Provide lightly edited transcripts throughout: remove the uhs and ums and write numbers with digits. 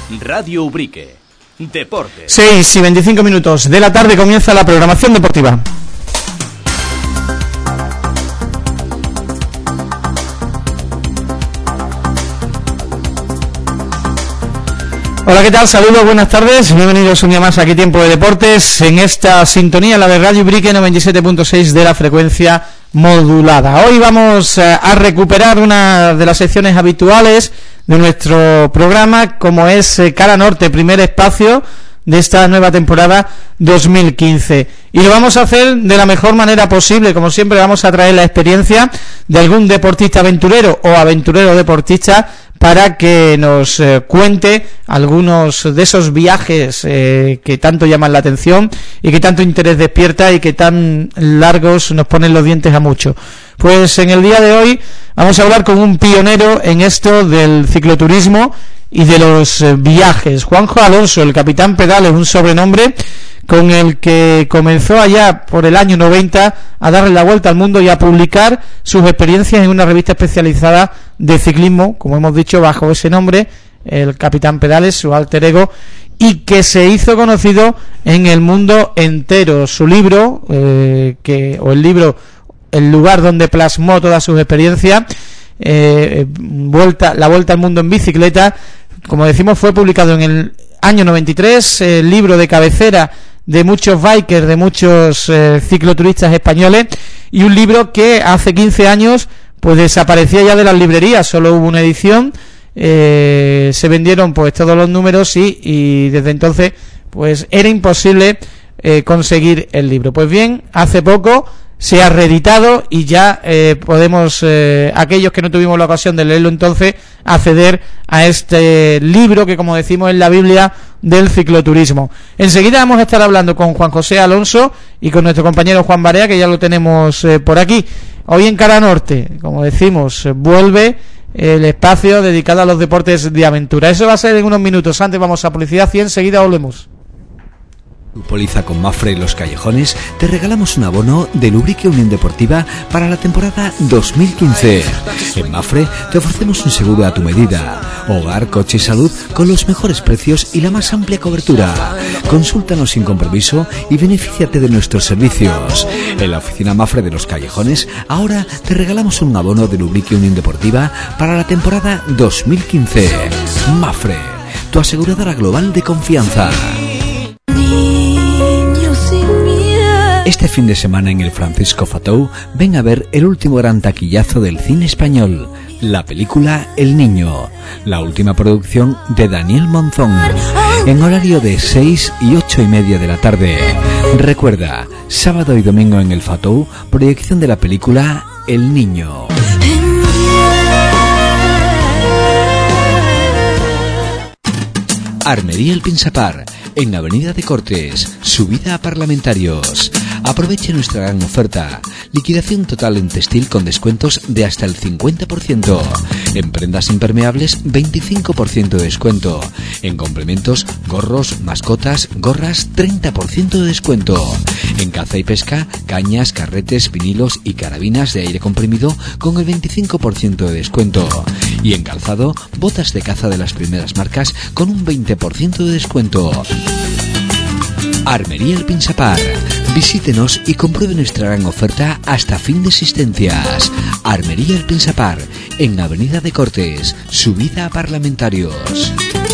Radio Ubrique. Deportes. 6:25 de la tarde comienza la programación deportiva. Hola, ¿qué tal? Saludos, buenas tardes, bienvenidos un día más aquí Tiempo de Deportes, en esta sintonía, la de Radio Ubrique 97.6 de la frecuencia modulada. Hoy vamos a recuperar una de las secciones habituales de nuestro programa, como es Cara Norte, primer espacio de esta nueva temporada 2015, y lo vamos a hacer de la mejor manera posible. Como siempre, vamos a traer la experiencia de algún deportista aventurero o aventurero deportista para que nos cuente algunos de esos viajes que tanto llaman la atención y que tanto interés despierta y que tan largos nos ponen los dientes a muchos. Pues en el día de hoy vamos a hablar con un pionero en esto del cicloturismo y de los viajes, Juanjo Alonso, el Capitán Pedales, un sobrenombre con el que comenzó allá por el año 90 a darle la vuelta al mundo y a publicar sus experiencias en una revista especializada de ciclismo, como hemos dicho, bajo ese nombre, el Capitán Pedales, su alter ego, y que se hizo conocido en el mundo entero. Su libro, el lugar donde plasmó todas sus experiencias, la vuelta al mundo en bicicleta, como decimos, fue publicado en el año 93, el libro de cabecera de muchos bikers, de muchos cicloturistas españoles, y un libro que hace 15 años pues desaparecía ya de las librerías. Solo hubo una edición, se vendieron pues todos los números y desde entonces pues era imposible conseguir el libro. Pues bien, hace poco se ha reeditado y ya podemos, aquellos que no tuvimos la ocasión de leerlo entonces, acceder a este libro que, como decimos, es la Biblia del cicloturismo. Enseguida vamos a estar hablando con Juan José Alonso y con nuestro compañero Juan Barea, que ya lo tenemos por aquí. Hoy en Cara Norte, como decimos, vuelve el espacio dedicado a los deportes de aventura. Eso va a ser en unos minutos. Antes vamos a publicidad y enseguida volvemos. Tu póliza con Mafre Los Callejones, te regalamos un abono de Ubrique Unión Deportiva para la temporada 2015. En Mafre te ofrecemos un seguro a tu medida, hogar, coche y salud con los mejores precios y la más amplia cobertura. Consúltanos sin compromiso y benefíciate de nuestros servicios. En la oficina Mafre de Los Callejones, ahora te regalamos un abono de Ubrique Unión Deportiva para la temporada 2015. Mafre, tu aseguradora global de confianza. Este fin de semana en el Francisco Fatou, ven a ver el último gran taquillazo del cine español, la película El Niño, la última producción de Daniel Monzón, en horario de 6 y 8:30 de la tarde. Recuerda, sábado y domingo en el Fatou, proyección de la película El Niño. Armería El Pinsapar, en Avenida de Cortes, subida a Parlamentarios. Aproveche nuestra gran oferta. Liquidación total en textil con descuentos de hasta el 50%. En prendas impermeables, 25% de descuento. En complementos, gorros, mascotas, gorras, 30% de descuento. En caza y pesca, cañas, carretes, vinilos y carabinas de aire comprimido con el 25% de descuento. Y en calzado, botas de caza de las primeras marcas con un 20% de descuento. Armería El Pinsapar. Visítenos y compruebe nuestra gran oferta hasta fin de existencias. Armería El Pinsapar, en Avenida de Cortes, subida a Parlamentarios.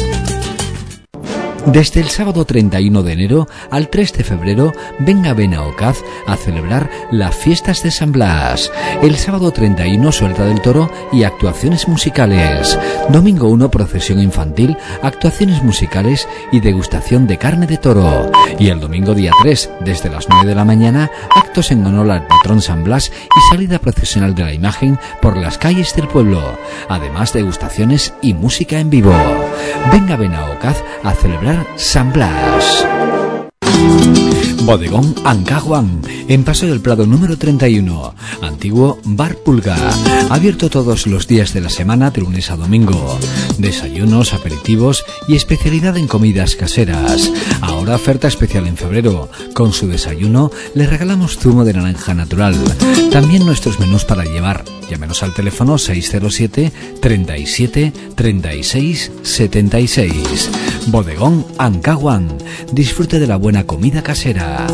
Desde el sábado 31 de enero al 3 de febrero, ven a Benaocaz a celebrar las fiestas de San Blas. El sábado 31, suelta del toro y actuaciones musicales. Domingo 1, procesión infantil, actuaciones musicales y degustación de carne de toro. Y el domingo día 3, desde las 9 de la mañana, actos en honor al patrón San Blas y salida procesional de la imagen por las calles del pueblo. Además, degustaciones y música en vivo. Ven a Benaocaz a celebrar San Blas. Bodegón Ancahuán, en Paso del Prado número 31, antiguo Bar Pulga, abierto todos los días de la semana de lunes a domingo. Desayunos, aperitivos y especialidad en comidas caseras. Ahora oferta especial en febrero. Con su desayuno le regalamos zumo de naranja natural. También nuestros menús para llevar. Llámenos al teléfono 607 37 36 76. Bodegón Ancahuán. Disfrute de la buena comida casera.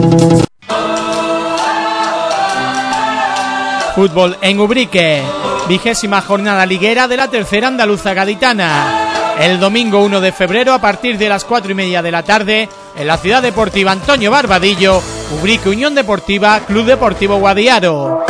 Fútbol en Ubrique, 20ª jornada liguera de la tercera andaluza gaditana. El domingo 1 de febrero a partir de las 4:30 de la tarde en la ciudad deportiva Antonio Barbadillo, Ubrique Unión Deportiva, Club Deportivo Guadiaro.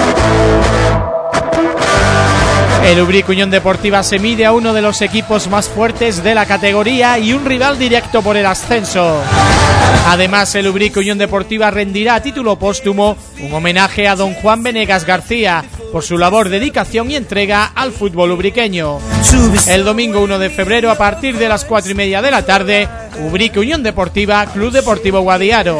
El Ubrique Unión Deportiva se mide a uno de los equipos más fuertes de la categoría y un rival directo por el ascenso. Además, el Ubrique Unión Deportiva rendirá a título póstumo un homenaje a don Juan Venegas García por su labor, dedicación y entrega al fútbol ubriqueño. El domingo 1 de febrero a partir de las 4:30 de la tarde, Ubrique Unión Deportiva, Club Deportivo Guadiaro.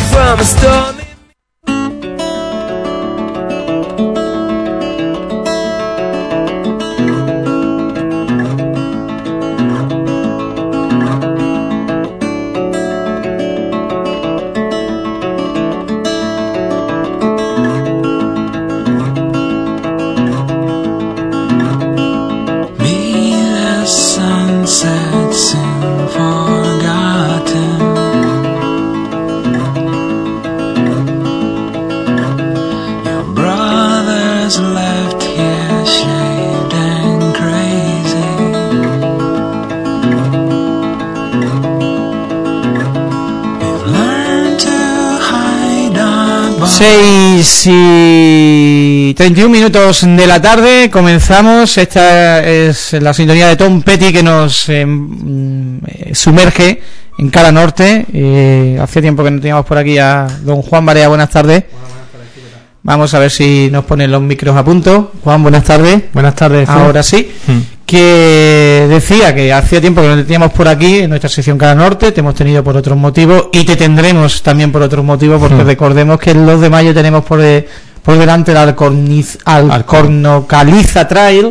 Y 31 minutos de la tarde, comenzamos. Esta es la sintonía de Tom Petty que nos sumerge en Cara Norte. Hace tiempo que no teníamos por aquí a don Juan Barea. Buenas tardes. Vamos a ver si nos ponen los micros a punto. Juan, buenas tardes. Buenas tardes. Ahora sí. Que decía que hacía tiempo que no te teníamos por aquí en nuestra sección Cara Norte, te hemos tenido por otros motivos y te tendremos también por otros motivos, porque recordemos que el 2 de mayo tenemos por delante el Alcornocaliza Trail,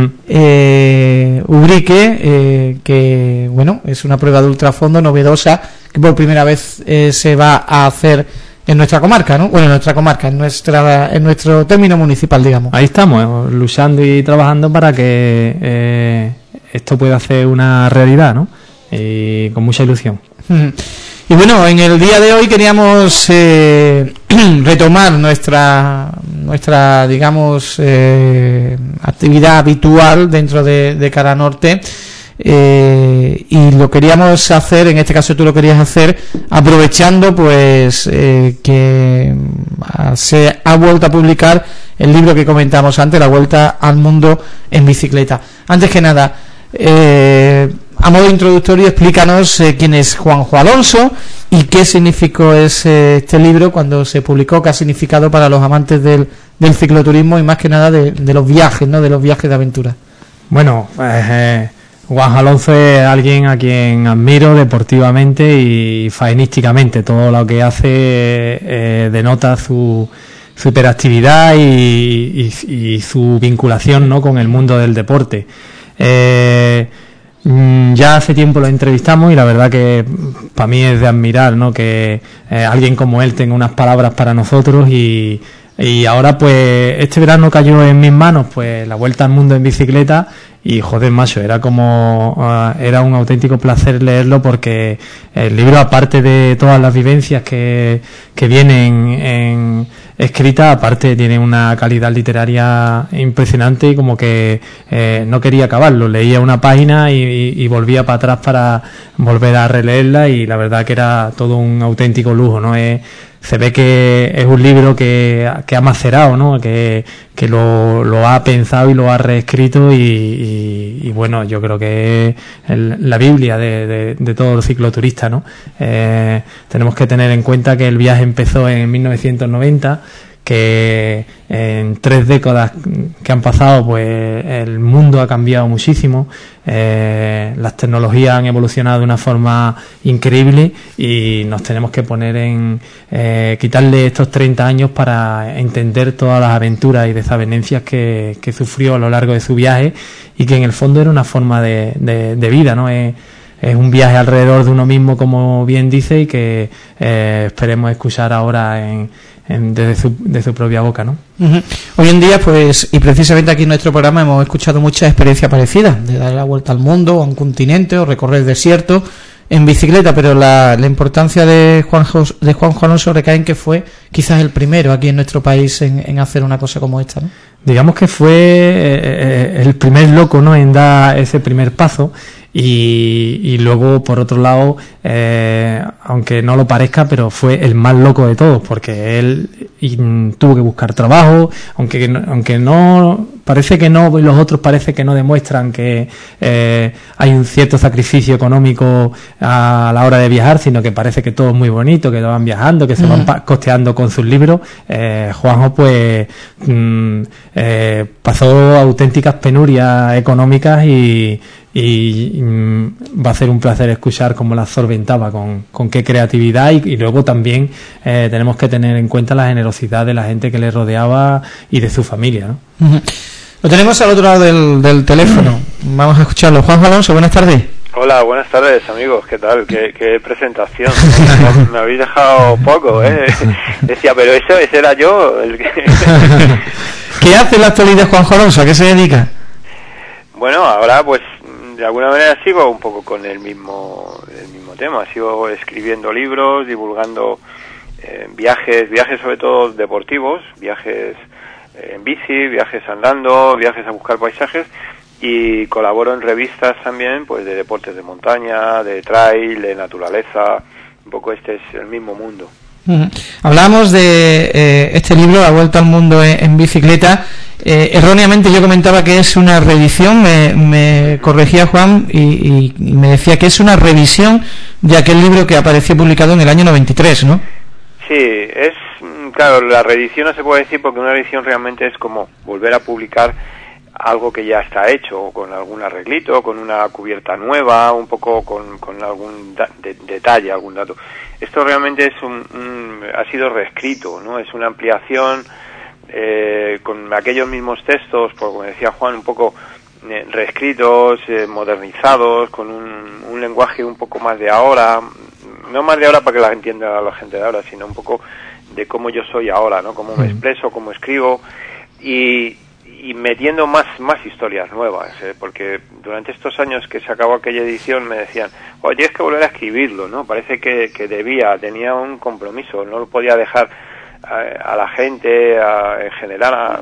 Ubrique, que bueno, es una prueba de ultrafondo novedosa que por primera vez se va a hacer en nuestra comarca, ¿no? Bueno, en nuestra comarca, en nuestro término municipal, digamos. Ahí estamos, luchando y trabajando para que esto pueda hacer una realidad, ¿no? Y con mucha ilusión. Y bueno, en el día de hoy queríamos retomar nuestra digamos, actividad habitual dentro de Cara Norte. Y lo queríamos hacer, en este caso tú lo querías hacer aprovechando pues que se ha vuelto a publicar el libro que comentamos antes, La Vuelta al Mundo en Bicicleta. Antes que nada, a modo introductorio, explícanos quién es Juanjo Alonso y qué significó este libro cuando se publicó, qué ha significado para los amantes del cicloturismo y más que nada de los viajes, ¿no? De los viajes de aventura. Bueno, Juan Alonso es alguien a quien admiro deportivamente y faenísticamente. Todo lo que hace denota su hiperactividad y su vinculación, ¿no?, con el mundo del deporte. Ya hace tiempo lo entrevistamos y la verdad que para mí es de admirar, ¿no?, que alguien como él tenga unas palabras para nosotros y ahora pues este verano cayó en mis manos pues La Vuelta al Mundo en Bicicleta y joder, macho, era un auténtico placer leerlo, porque el libro, aparte de todas las vivencias que vienen escritas, aparte tiene una calidad literaria impresionante y como que no quería acabarlo, leía una página y volvía para atrás para volver a releerla, y la verdad que era todo un auténtico lujo, ¿no? Se ve que es un libro que ha macerado, ¿no?, que lo ha pensado y lo ha reescrito y bueno, yo creo que es la Biblia de todo el cicloturista, ¿no? Tenemos que tener en cuenta que el viaje empezó en 1990, que en 3 décadas que han pasado, pues el mundo ha cambiado muchísimo, las tecnologías han evolucionado de una forma increíble y nos tenemos que poner en quitarle estos 30 años para entender todas las aventuras y desavenencias que sufrió a lo largo de su viaje, y que en el fondo era una forma de vida, ¿no? Es un viaje alrededor de uno mismo, como bien dice, y que esperemos escuchar ahora de su propia boca, ¿no? Uh-huh. Hoy en día, pues, y precisamente aquí en nuestro programa hemos escuchado muchas experiencias parecidas, de dar la vuelta al mundo, a un continente, o recorrer desiertos en bicicleta, pero la importancia de Juan Alonso recae en que fue quizás el primero aquí en nuestro país en hacer una cosa como esta, ¿no? Digamos que fue el primer loco, ¿no?, en dar ese primer paso. Y luego, por otro lado, aunque no lo parezca, pero fue el más loco de todos, porque él tuvo que buscar trabajo, aunque no parece que no, y los otros parece que no demuestran que hay un cierto sacrificio económico a la hora de viajar, sino que parece que todo es muy bonito, que lo van viajando, que se van costeando con sus libros. Juanjo, pues, pasó auténticas penurias económicas y va a ser un placer escuchar cómo las solventaba, con qué creatividad, y luego también tenemos que tener en cuenta la generosidad de la gente que le rodeaba y de su familia, ¿no? Uh-huh. Lo tenemos al otro lado del teléfono. Vamos a escucharlo. Juan Alonso, buenas tardes. Hola, buenas tardes, amigos. ¿Qué tal? ¿Qué presentación? Me habéis dejado poco, ¿eh? Decía, pero ese era yo. El que... ¿Qué hace en la actualidad Juan Alonso? ¿A qué se dedica? Bueno, ahora pues de alguna manera sigo un poco con el mismo tema. Sigo escribiendo libros, divulgando viajes sobre todo deportivos, viajes en bici, viajes andando, viajes a buscar paisajes, y colaboro en revistas también, pues de deportes de montaña, de trail, de naturaleza. Un poco este es el mismo mundo. Hablábamos de este libro, La Vuelta al Mundo en bicicleta. Erróneamente yo comentaba que es una reedición, me corregía Juan y me decía que es una revisión de aquel libro que apareció publicado en el año 93, ¿no? Sí, claro, la reedición no se puede decir, porque una reedición realmente es como volver a publicar algo que ya está hecho, con algún arreglito, con una cubierta nueva, un poco con algún detalle, algún dato. Esto realmente es ha sido reescrito, ¿no? Es una ampliación con aquellos mismos textos, como decía Juan, un poco reescritos, modernizados, con un lenguaje un poco más de ahora, no más de ahora para que la entienda la gente de ahora, sino un poco de cómo yo soy ahora, ¿no? Cómo me expreso, cómo escribo, y metiendo más historias nuevas, porque durante estos años que se acabó aquella edición me decían, oye, tienes que volver a escribirlo, ¿no? Parece que tenía un compromiso, no lo podía dejar a la gente, en general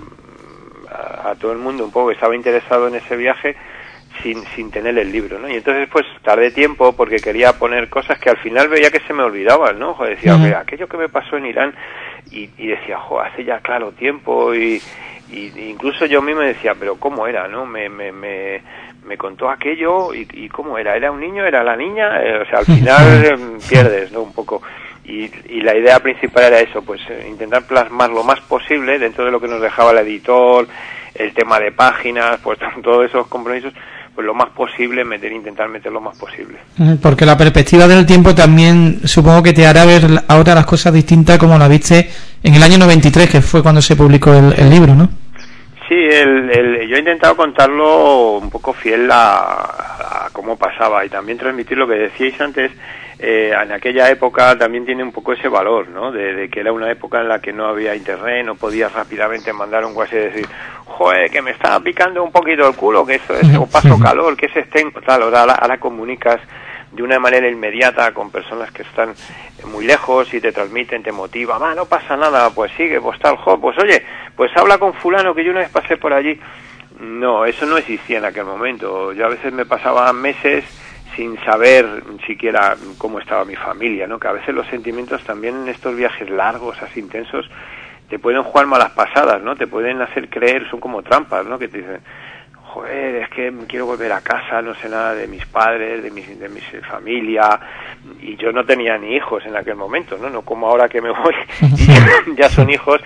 a todo el mundo un poco que estaba interesado en ese viaje, sin tener el libro, ¿no? Y entonces pues tardé tiempo porque quería poner cosas que al final veía que se me olvidaban, ¿no? Decía, oye, aquello que me pasó en Irán, y decía, hace ya claro tiempo, y incluso yo mismo decía, pero ¿cómo era, no? Me contó aquello, y ¿cómo era? ¿Era un niño? ¿Era la niña? O sea, al final pierdes, ¿no? Un poco. Y la idea principal era eso, pues intentar plasmar lo más posible dentro de lo que nos dejaba el editor, el tema de páginas, pues todos esos compromisos, pues lo más posible, intentar meter lo más posible. Porque la perspectiva del tiempo también supongo que te hará ver ahora las cosas distintas como la viste en el año 93, que fue cuando se publicó el libro, ¿no? Sí, yo he intentado contarlo un poco fiel a cómo pasaba, y también transmitir lo que decíais antes. En aquella época también tiene un poco ese valor, ¿no? De que era una época en la que no había internet, no podías rápidamente mandar un WhatsApp y decir, joder, que me está picando un poquito el culo, que eso es, o paso calor, que ese tengo, tal. Ahora comunicas de una manera inmediata con personas que están muy lejos y te transmiten, te motivan, no pasa nada, pues sigue, pues tal, pues oye, pues habla con fulano que yo una vez pasé por allí. No, eso no existía en aquel momento. Yo a veces me pasaba meses sin saber siquiera cómo estaba mi familia, ¿no? Que a veces los sentimientos también en estos viajes largos, así intensos, te pueden jugar malas pasadas, ¿no? Te pueden hacer creer, son como trampas, ¿no? Que te dicen, joder, es que quiero volver a casa, no sé nada de mis padres, de mi familia, y yo no tenía ni hijos en aquel momento, ¿no? No como ahora que me voy y ya son hijos, y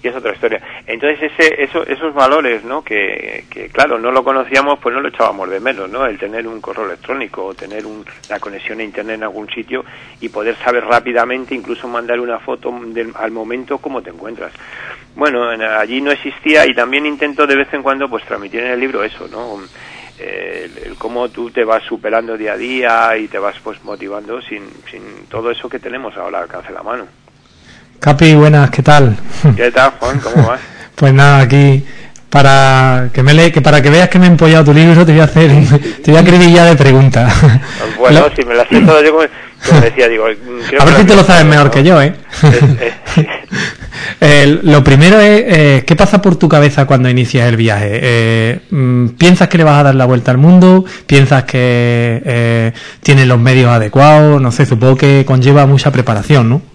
y es otra historia. Entonces esos valores, ¿no? Que claro, no lo conocíamos, pues no lo echábamos de menos, ¿no? El tener un correo electrónico o tener la conexión a internet en algún sitio y poder saber rápidamente, incluso mandar una foto al momento cómo te encuentras. Bueno, allí no existía, y también intento de vez en cuando pues transmitir en el libro eso, ¿no? El cómo tú te vas superando día a día y te vas pues motivando sin todo eso que tenemos ahora al alcance de la mano. Capi, buenas, ¿qué tal? ¿Qué tal, Juan? ¿Cómo vas? Pues nada, aquí para que veas que me he empollado tu libro, te voy a acribillar de preguntas. Bueno, si me las sé todas, yo como decía, digo, a ver si te lo sabes mejor que yo, ¿eh? Lo primero es, ¿qué pasa por tu cabeza cuando inicias el viaje? ¿Piensas que le vas a dar la vuelta al mundo? ¿Piensas que tienes los medios adecuados? No sé, supongo que conlleva mucha preparación, ¿no?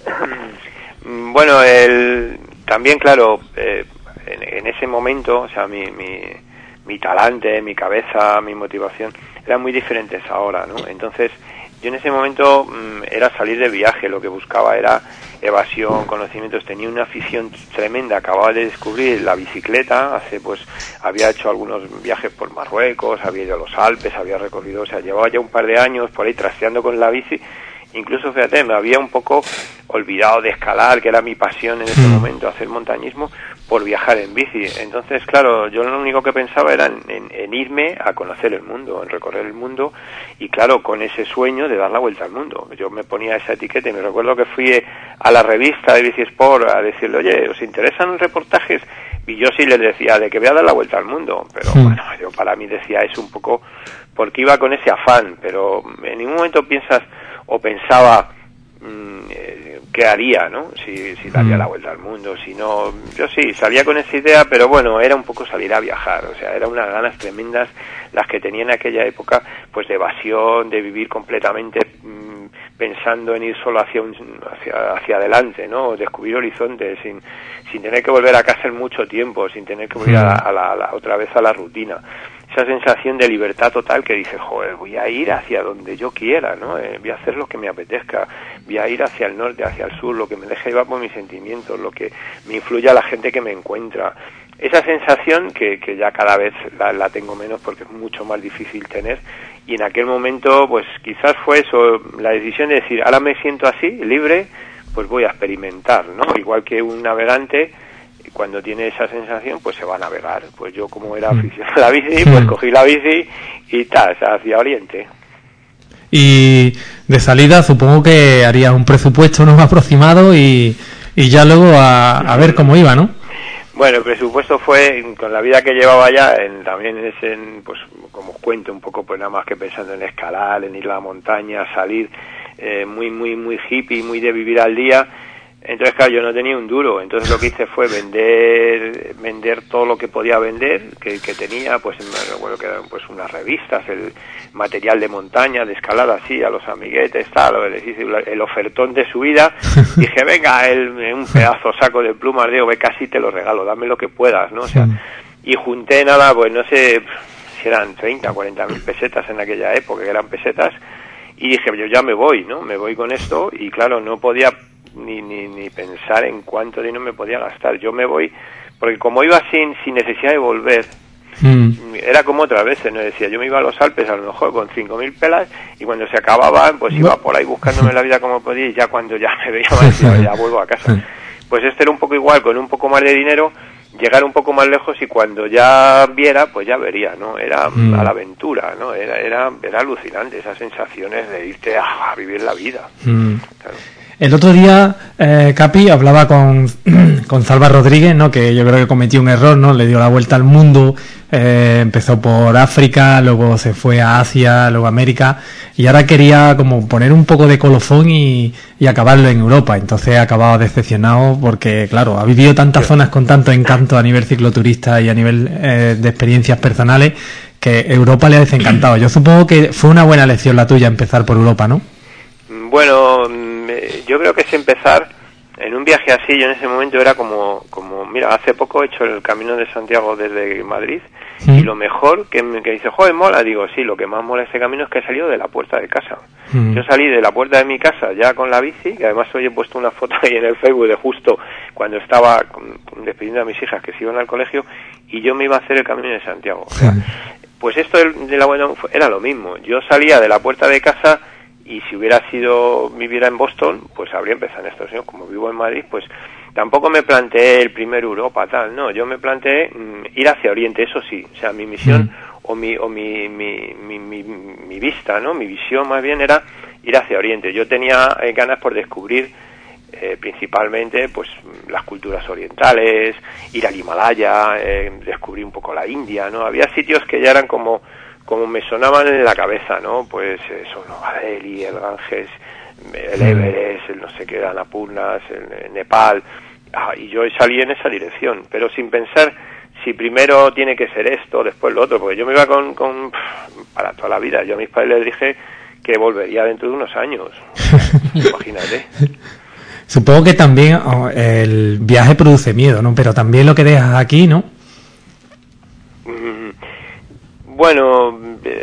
Bueno, también, claro, en ese momento, o sea, mi talante, mi cabeza, mi motivación eran muy diferentes ahora, ¿no? Entonces, yo en ese momento era salir de viaje, lo que buscaba era evasión, conocimientos, tenía una afición tremenda, acababa de descubrir la bicicleta, había hecho algunos viajes por Marruecos, había ido a los Alpes, había recorrido, o sea, llevaba ya un par de años por ahí trasteando con la bici. Incluso, fíjate, me había un poco olvidado de escalar, que era mi pasión en ese momento, hacer montañismo, por viajar en bici. Entonces, claro, yo lo único que pensaba era en irme a conocer el mundo, en recorrer el mundo, y claro, con ese sueño de dar la vuelta al mundo. Yo me ponía esa etiqueta y me recuerdo que fui a la revista de Bici Sport a decirle, oye, ¿os interesan reportajes? Y yo sí les decía, de que voy a dar la vuelta al mundo. Pero bueno, yo para mí decía eso un poco porque iba con ese afán, pero en ningún momento pensaba qué haría, ¿no? Si daría la vuelta al mundo, si no, yo sí, salía con esa idea, pero bueno, era un poco salir a viajar, o sea, eran unas ganas tremendas las que tenía en aquella época, pues de evasión, de vivir completamente pensando en ir solo hacia adelante, ¿no? Descubrir horizontes, sin tener que volver a casa en mucho tiempo, sin tener que volver otra vez a la rutina. Esa sensación de libertad total que dices, joder, voy a ir hacia donde yo quiera, ¿no? Voy a hacer lo que me apetezca, voy a ir hacia el norte, hacia el sur, lo que me deje llevar por mis sentimientos, lo que me influya a la gente que me encuentra. Esa sensación que ya cada vez la tengo menos porque es mucho más difícil tener, y en aquel momento pues quizás fue eso, la decisión de decir, ahora me siento así, libre, pues voy a experimentar, ¿no? Igual que un navegante, cuando tiene esa sensación, pues se va a navegar. Pues yo, como era aficionado a la bici, pues cogí la bici y hacia Oriente. Y de salida supongo que harías un presupuesto no aproximado y ya luego a ver cómo iba, ¿no? Bueno, el presupuesto fue, con la vida que llevaba ya, pues como os cuento un poco, pues nada más que pensando en escalar, en ir a la montaña, salir, muy, muy, muy hippie, muy de vivir al día. Entonces, claro, yo no tenía un duro, entonces lo que hice fue vender todo lo que podía vender, que tenía, pues me recuerdo que eran pues unas revistas, el material de montaña, de escalada, así, a los amiguetes, tal, el ofertón de subida. Dije, venga, un pedazo saco de plumas, digo, ve, casi te lo regalo, dame lo que puedas, ¿no? O sea, y junté nada, pues no sé si eran 30, 40.000 pesetas en aquella época, que eran pesetas, y dije, yo ya me voy, ¿no? Me voy con esto, y claro, no podía ni pensar en cuánto dinero me podía gastar. Yo me voy, porque como iba sin necesidad de volver, era como otras veces, ¿no? Decía, yo me iba a los Alpes a lo mejor con 5.000 pelas, y cuando se acababan, pues iba por ahí buscándome la vida como podía, y ya cuando ya me veía más, ya vuelvo a casa. Pues era un poco igual, con un poco más de dinero, llegar un poco más lejos, y cuando ya viera, pues ya vería, ¿no? Era a la aventura, ¿no? Era alucinante esas sensaciones de irte a vivir la vida. Claro. El otro día, Capi hablaba con Salva Rodríguez, ¿no? Que yo creo que cometió un error, ¿no? Le dio la vuelta al mundo, empezó por África, luego se fue a Asia, luego a América, y ahora quería como poner un poco de colofón y acabarlo en Europa. Entonces ha acabado decepcionado porque, claro, ha vivido tantas zonas con tanto encanto a nivel cicloturista y a nivel de experiencias personales que Europa le ha desencantado. Yo supongo que fue una buena lección la tuya empezar por Europa, ¿no? Bueno, yo creo que es empezar en un viaje así. Yo en ese momento era como mira, hace poco he hecho el Camino de Santiago desde Madrid, y lo mejor que dice, joder, mola, digo, sí, lo que más mola ese camino es que he salido de la puerta de casa. Yo salí de la puerta de mi casa ya con la bici, que además hoy he puesto una foto ahí en el Facebook de justo cuando estaba despidiendo a mis hijas que se iban al colegio, y yo me iba a hacer el Camino de Santiago. O sea, pues esto de la buena era lo mismo. Yo salía de la puerta de casa y si viviera en Boston, pues habría empezado en Estados Unidos. Como vivo en Madrid, pues tampoco me planteé el primer Europa, tal, no, yo me planteé ir hacia Oriente, eso sí, o sea, mi misión o mi vista, ¿no? Mi visión más bien era ir hacia Oriente. Yo tenía ganas por descubrir principalmente pues las culturas orientales, ir al Himalaya, descubrir un poco la India, ¿no? Había sitios que ya eran como me sonaban en la cabeza, ¿no? Pues eso, Nueva Delhi, el Ganges, el Everest, el no sé qué, Annapurnas, el Nepal, y yo salí en esa dirección, pero sin pensar si primero tiene que ser esto, después lo otro, porque yo me iba con para toda la vida. Yo a mis padres les dije que volvería dentro de unos años. Imagínate. Supongo que también el viaje produce miedo, ¿no? Pero también lo que dejas aquí, ¿no? Bueno,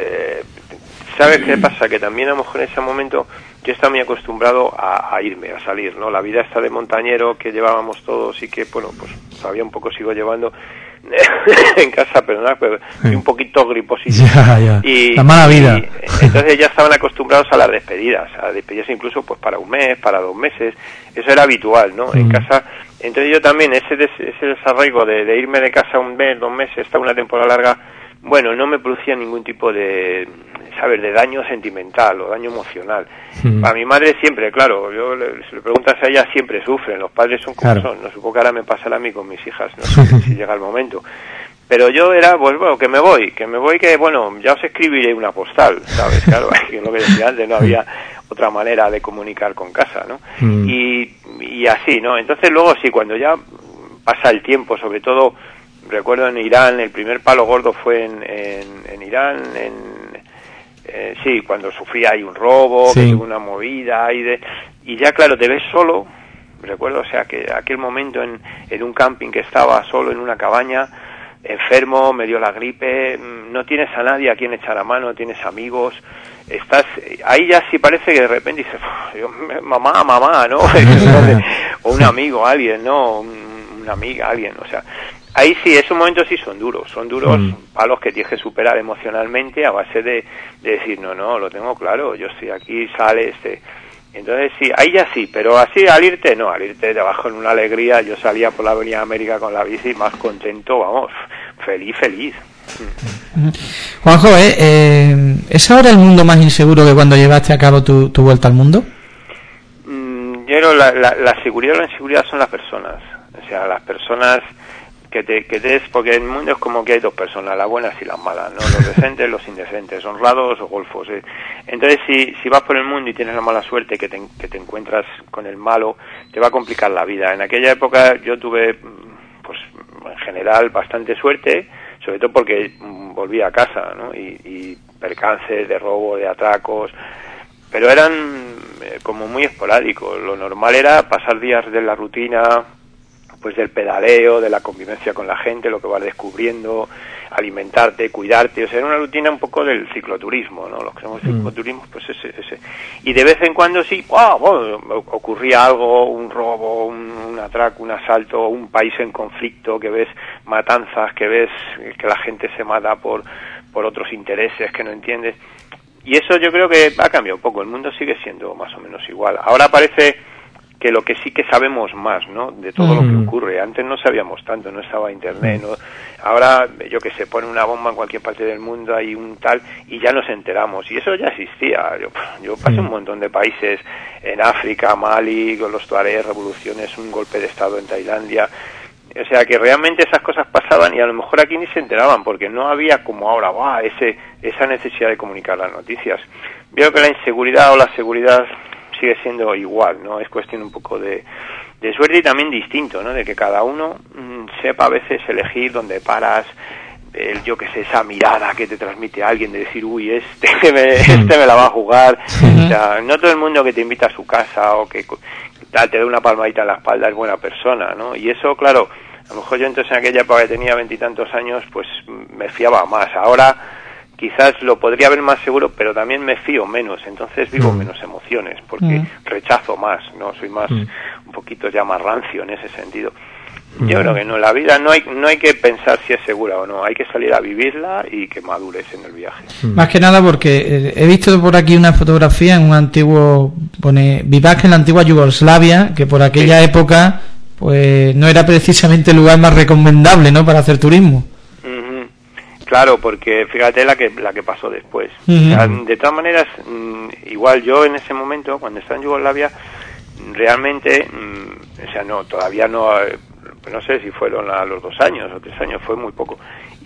¿sabes qué pasa? Que también a lo mejor en ese momento yo estaba muy acostumbrado a irme, a salir, ¿no? La vida esta de montañero que llevábamos todos y que, bueno, pues todavía un poco sigo llevando en casa, perdonad, pero estoy un poquito griposito. Ya. Y, la mala vida. Y, entonces ya estaban acostumbrados a las despedidas, a despedirse incluso pues para un mes, para 2 meses. Eso era habitual, ¿no? En casa. Entonces yo también, ese desarraigo de irme de casa un mes, 2 meses, hasta una temporada larga, bueno, no me producía ningún tipo de, ¿sabes?, de daño sentimental o daño emocional. A mi madre siempre, claro, si le preguntas a ella, siempre sufren, los padres son como son, no supongo que ahora me pasará a mí con mis hijas, no sé si llega el momento. Pero yo era, pues bueno, que me voy, que bueno, ya os escribiré una postal, ¿sabes? Claro, que es lo que decía antes, no había otra manera de comunicar con casa, ¿no? Y así, ¿no? Entonces luego sí, cuando ya pasa el tiempo, sobre todo, recuerdo en Irán, el primer palo gordo fue en Irán, sí, cuando sufría ahí un robo, que tuvo una movida, y ya claro, te ves solo, recuerdo, o sea, que aquel momento en un camping que estaba solo en una cabaña, enfermo, me dio la gripe, no tienes a nadie a quien echar a mano, tienes amigos, estás, ahí ya sí parece que de repente dices, mamá, ¿no? O un amigo, alguien, ¿no? Una amiga, alguien, o sea, ahí sí, esos momentos sí son duros palos que tienes que superar emocionalmente a base de decir, no, lo tengo claro, yo estoy aquí, sale entonces sí, ahí ya sí, pero así al irte de abajo en una alegría. Yo salía por la Avenida América con la bici más contento, vamos, feliz. Juanjo, ¿es ahora el mundo más inseguro que cuando llevaste a cabo tu vuelta al mundo? Yo creo la seguridad o la inseguridad son las personas, o sea, las personas que des, porque el mundo es como que hay 2 personas, las buenas y las malas, ¿no? Los decentes, los indecentes, honrados o golfos. Entonces, si vas por el mundo y tienes la mala suerte que te encuentras con el malo, te va a complicar la vida. En aquella época yo tuve, pues, en general, bastante suerte, sobre todo porque volví a casa, ¿no? Y percances de robo, de atracos, pero eran como muy esporádicos. Lo normal era pasar días de la rutina, pues del pedaleo, de la convivencia con la gente, lo que vas descubriendo, alimentarte, cuidarte, o sea, era una rutina un poco del cicloturismo, ¿no? Los que hacemos cicloturismo, pues ese. Y de vez en cuando sí, ocurría algo, un robo, un atraco, un asalto, un país en conflicto, que ves matanzas, que ves que la gente se mata por otros intereses que no entiendes. Y eso yo creo que ha cambiado un poco, el mundo sigue siendo más o menos igual. Ahora parece que lo que sí que sabemos más, ¿no?, de todo lo que ocurre. Antes no sabíamos tanto, no estaba internet, ¿no? Ahora, yo que sé, pone una bomba en cualquier parte del mundo, hay un tal, y ya nos enteramos, y eso ya existía. Yo pasé un montón de países, en África, Mali, con los tuareg, revoluciones, un golpe de estado en Tailandia, o sea que realmente esas cosas pasaban y a lo mejor aquí ni se enteraban, porque no había como ahora, esa necesidad de comunicar las noticias. Veo que la inseguridad o la seguridad sigue siendo igual, ¿no? Es cuestión un poco de suerte y también distinto, ¿no? De que cada uno sepa a veces elegir dónde paras, yo que sé, esa mirada que te transmite alguien de decir, uy, este me la va a jugar. O sea, no todo el mundo que te invita a su casa o que te da una palmadita en la espalda es buena persona, ¿no? Y eso, claro, a lo mejor yo entonces en aquella época que tenía 20 y tantos años, pues me fiaba más. Ahora quizás lo podría ver más seguro, pero también me fío menos, entonces vivo menos emociones, porque rechazo más, ¿no? Soy más, un poquito ya más rancio en ese sentido. Yo creo que no, la vida no hay que pensar si es segura o no, hay que salir a vivirla y que madures en el viaje. Más que nada porque he visto por aquí una fotografía en un antiguo, pone Vivac en la antigua Yugoslavia, que por aquella época pues no era precisamente el lugar más recomendable, ¿no?, para hacer turismo. Claro, porque fíjate la que pasó después. O sea, de todas maneras, igual yo en ese momento, cuando estaba en Yugoslavia, realmente, o sea, no, todavía no sé si fueron a los 2 años o 3 años, fue muy poco.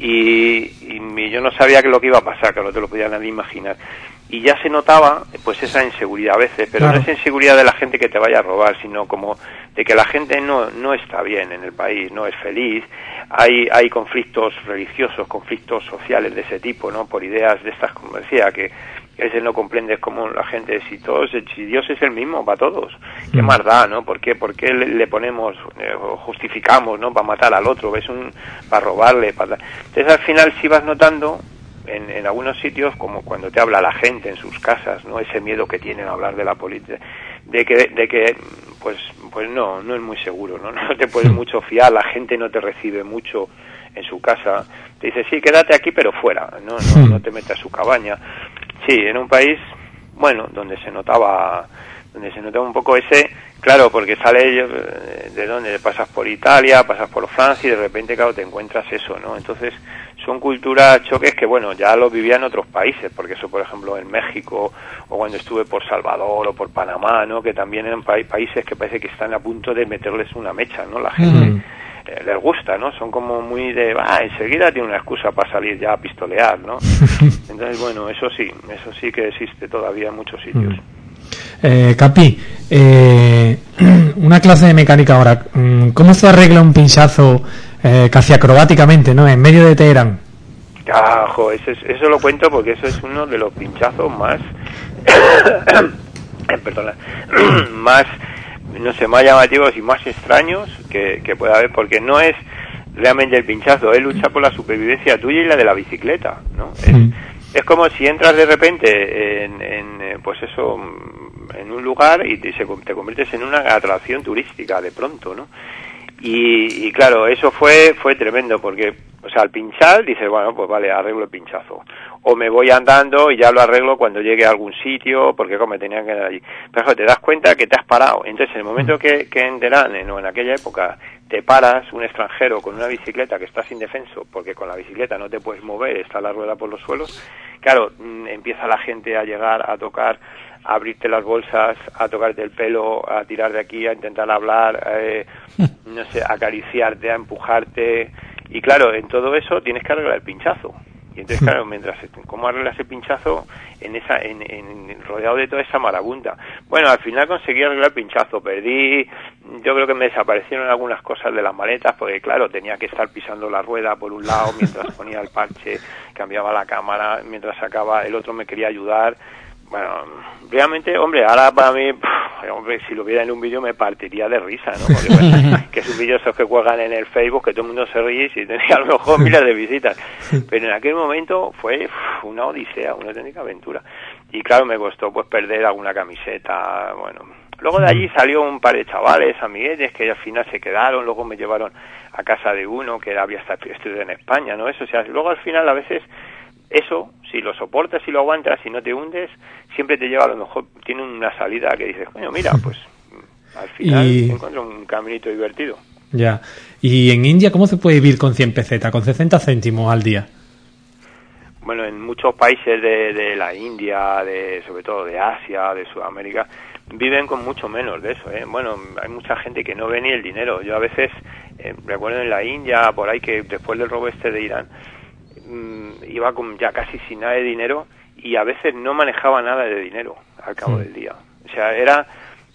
Y yo no sabía que lo que iba a pasar, que no te lo podía nadie imaginar. Y ya se notaba, pues, esa inseguridad a veces, pero no es inseguridad de la gente que te vaya a robar, sino como de que la gente no está bien en el país, no es feliz. Hay conflictos religiosos, conflictos sociales de ese tipo, ¿no? Por ideas de estas, como decía, que a veces no comprendes cómo la gente, si Dios es el mismo para todos, qué más da, ¿no? ¿Por qué le ponemos, justificamos, ¿no?, para matar al otro? Para robarle, Entonces al final sí vas notando en algunos sitios, como cuando te habla la gente en sus casas, ¿no?, ese miedo que tienen a hablar de la política, de que pues no es muy seguro, ¿no? No te puedes mucho fiar, la gente no te recibe mucho en su casa, te dice, sí, quédate aquí pero fuera, no te metas a su cabaña. Sí, en un país, bueno, donde se notaba un poco ese, claro, porque sale de donde pasas por Italia, pasas por Francia y de repente, claro, te encuentras eso, ¿no? Entonces, son culturas, choques que, bueno, ya lo vivía en otros países, porque eso, por ejemplo, en México, o cuando estuve por Salvador o por Panamá, ¿no?, que también eran países que parece que están a punto de meterles una mecha, ¿no? La gente les gusta, ¿no? Son como muy de, enseguida tiene una excusa para salir ya a pistolear, ¿no? Entonces, bueno, eso sí que existe todavía en muchos sitios. Capi, una clase de mecánica ahora. ¿Cómo se arregla un pinchazo casi acrobáticamente, ¿no?, en medio de Teherán? Eso lo cuento porque eso es uno de los pinchazos más más, no sé, más llamativos y más extraños que pueda haber, porque no es realmente el pinchazo, es luchar por la supervivencia tuya y la de la bicicleta, ¿no? Es como si entras de repente pues eso, en un lugar y te conviertes en una atracción turística de pronto, ¿no? Y claro, eso fue tremendo, porque, o sea, al pinchar dices, bueno, pues vale, arreglo el pinchazo. O me voy andando y ya lo arreglo cuando llegue a algún sitio, porque como me tenía que quedar allí. Pero te das cuenta que te has parado. Entonces, en el momento que en Teherán, o en aquella época, te paras, un extranjero con una bicicleta que estás indefenso, porque con la bicicleta no te puedes mover, está la rueda por los suelos, claro, empieza la gente a llegar, a tocar, a abrirte las bolsas, a tocarte el pelo, a tirar de aquí, a intentar hablar, no sé, a acariciarte, a empujarte. Y claro, en todo eso tienes que arreglar el pinchazo. Y entonces, claro, ¿cómo arreglas el pinchazo rodeado de toda esa marabunta? Bueno, al final conseguí arreglar el pinchazo, yo creo que me desaparecieron algunas cosas de las maletas, porque claro, tenía que estar pisando la rueda por un lado mientras ponía el parche, cambiaba la cámara, mientras sacaba, el otro me quería ayudar. Bueno, realmente, hombre, ahora para mí, hombre, si lo viera en un vídeo me partiría de risa, ¿no? Porque, bueno, que es un vídeo esos que cuelgan en el Facebook, que todo el mundo se ríe y tenía a lo mejor miles de visitas. Pero en aquel momento fue una odisea, una auténtica aventura. Y claro, me costó pues perder alguna camiseta, bueno. Luego de allí salió un par de chavales, amiguetes, que al final se quedaron, luego me llevaron a casa de uno que había estudiado en España, ¿no? Eso, o sea, luego al final a veces eso, si lo soportas y lo aguantas y no te hundes, siempre te lleva, a lo mejor tiene una salida que dices, coño, mira, pues al final encuentro un caminito divertido. Ya. ¿Y en India cómo se puede vivir con 100 pesetas, con 60 céntimos al día? Bueno, en muchos países de la India, sobre todo de Asia, de Sudamérica, viven con mucho menos de eso, ¿eh? Bueno, hay mucha gente que no ve ni el dinero. Yo a veces, recuerdo en la India, por ahí, que después del robo de Irán, iba con ya casi sin nada de dinero y a veces no manejaba nada de dinero al cabo del día. O sea, era,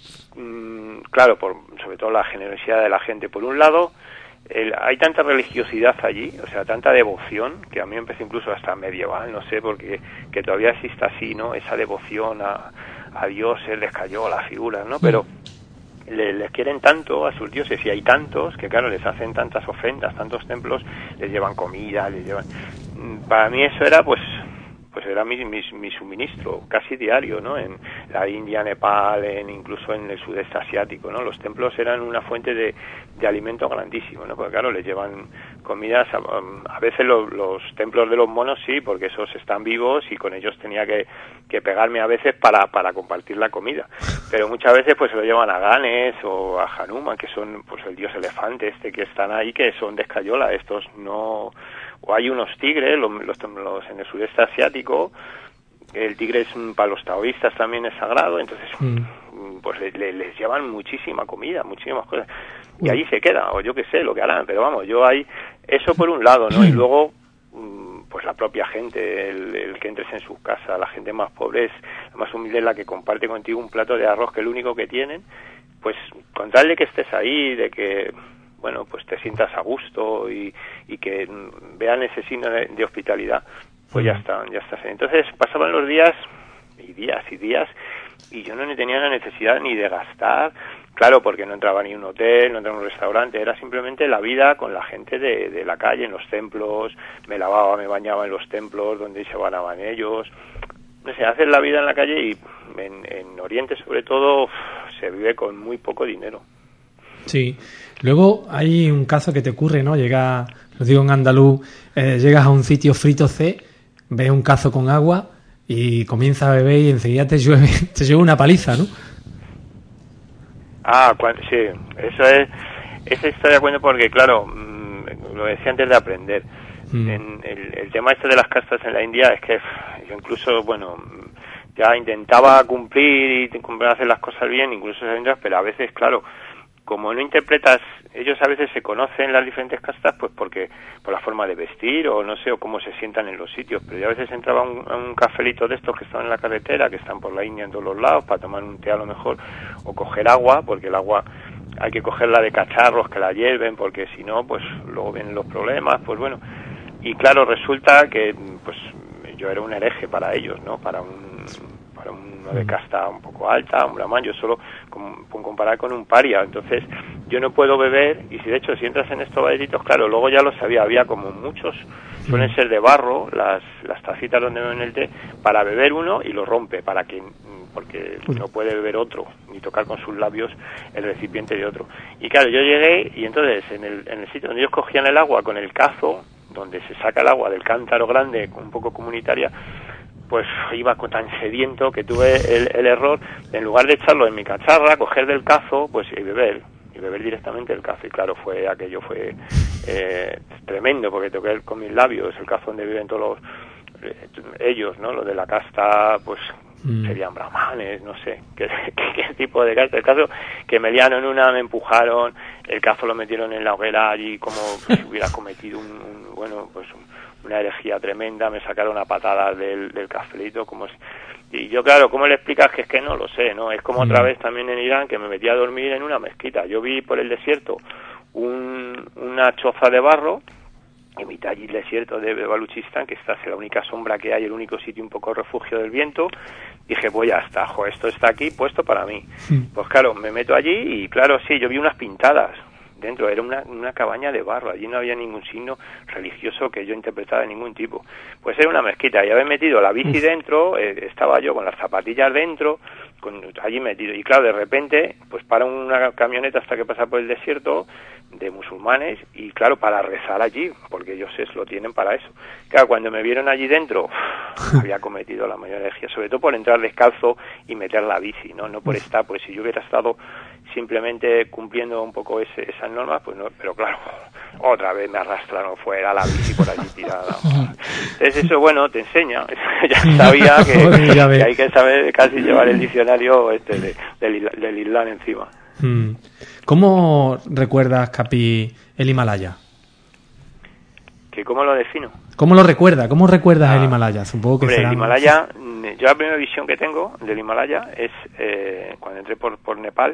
claro, sobre todo la generosidad de la gente. Por un lado, hay tanta religiosidad allí, o sea, tanta devoción, que a mí me empezó incluso hasta medieval, no sé, porque que todavía existe así, ¿no? Esa devoción a dioses, les cayó las figuras, ¿no? Pero les quieren tanto a sus dioses, y hay tantos que, claro, les hacen tantas ofrendas, tantos templos, les llevan comida, les llevan... Para mí eso era, pues, pues era mi suministro casi diario, ¿no? En la India, Nepal, incluso en el sudeste asiático, ¿no? Los templos eran una fuente de alimento grandísimo, ¿no? Porque claro, les llevan comidas, a veces los templos de los monos sí, porque esos están vivos y con ellos tenía que pegarme a veces para compartir la comida, pero muchas veces pues se lo llevan a Ganes o a Hanuman, que son pues el dios elefante que están ahí, que son de escayola, estos no. O hay unos tigres, los en el sudeste asiático, el tigre para los taoístas también es sagrado, entonces pues les llevan muchísima comida, muchísimas cosas, y ahí se queda, o yo qué sé lo que harán, pero vamos, yo hay eso por un lado, ¿no? Y luego pues la propia gente, el que entres en sus casas, la gente más pobre es, la más humilde es la que comparte contigo un plato de arroz, que es el único que tienen, pues con tal de que estés ahí, de que bueno, pues te sientas a gusto y que vean ese signo de hospitalidad, pues ya está. Entonces pasaban los días y días, y yo no tenía la necesidad ni de gastar, claro, porque no entraba ni en un hotel, no entraba en un restaurante, era simplemente la vida con la gente de la calle, en los templos, me bañaba en los templos donde se bañaban ellos, no sé, hacer la vida en la calle, y en Oriente sobre todo se vive con muy poco dinero. Sí. Luego hay un caso que te ocurre, ¿no? Lo digo en andaluz, llegas a un sitio frito C, ves un cazo con agua y comienzas a beber y enseguida te llueve una paliza, ¿no? Sí, esa historia cuento porque, claro, lo decía antes de aprender. El tema de las castas en la India es que yo incluso, bueno, ya intentaba cumplir y hacer las cosas bien, incluso pero a veces, claro, como no interpretas, ellos a veces se conocen las diferentes castas pues porque por la forma de vestir o no sé, o cómo se sientan en los sitios, pero yo a veces entraba a un cafelito de estos que están en la carretera, que están por la India en todos los lados, para tomar un té a lo mejor, o coger agua, porque el agua hay que cogerla de cacharros que la hierven, porque si no, pues luego vienen los problemas, pues bueno, y claro, resulta que pues yo era un hereje para ellos, ¿no? Para uno de casta un poco alta, un brahman, yo solo comparar con un paria, entonces yo no puedo beber, y si de hecho si entras en estos bailitos, claro, luego ya lo sabía, había como muchos, suelen ser de barro, las tacitas donde beben el té, para beber uno y lo rompe, porque no puede beber otro, ni tocar con sus labios el recipiente de otro. Y claro, yo llegué, y entonces en el sitio donde ellos cogían el agua con el cazo, donde se saca el agua del cántaro grande, un poco comunitaria, pues iba tan sediento que tuve el error de, en lugar de echarlo en mi cacharra, coger del cazo, pues y beber directamente el cazo. Y claro, aquello fue tremendo, porque toqué con mis labios el cazo donde viven todos ellos, ¿no? Los de la casta, pues serían brahmanes, no sé qué tipo de casta. El caso que me liaron en una, me empujaron, el cazo lo metieron en la hoguera allí como si hubiera cometido una herejía tremenda, me sacaron a patadas del cafelito, y yo, claro, ¿cómo le explicas que es que no lo sé, no? Es como otra vez también en Irán, que me metí a dormir en una mezquita. Yo vi por el desierto una choza de barro, en mitad del desierto de Baluchistán, que esta es la única sombra que hay, el único sitio un poco refugio del viento. Dije, pues ya está, esto está aquí puesto para mí. Pues claro, me meto allí y claro, sí, yo vi unas pintadas dentro, era una cabaña de barro, allí no había ningún signo religioso que yo interpretara de ningún tipo. Pues era una mezquita, y había metido la bici dentro, estaba yo con las zapatillas dentro, allí metido, y claro, de repente, pues para una camioneta hasta que pasa por el desierto de musulmanes, y claro, para rezar allí, porque ellos lo tienen para eso. Claro, cuando me vieron allí dentro, había cometido la mayor herejía, sobre todo por entrar descalzo y meter la bici, no por estar, pues si yo hubiera estado simplemente cumpliendo un poco esas normas, pues no, pero claro, otra vez me arrastraron fuera, la bici por allí tirada. Entonces eso, bueno, te enseña, ya sabía que hay que saber casi llevar el diccionario del Islam encima. ¿Cómo recuerdas, Capi, el Himalaya? ¿Cómo lo defino? ¿Cómo lo recuerdas? ¿Cómo recuerdas el Himalaya? Supongo que hombre, el Himalaya, yo la primera visión que tengo del Himalaya es cuando entré por Nepal,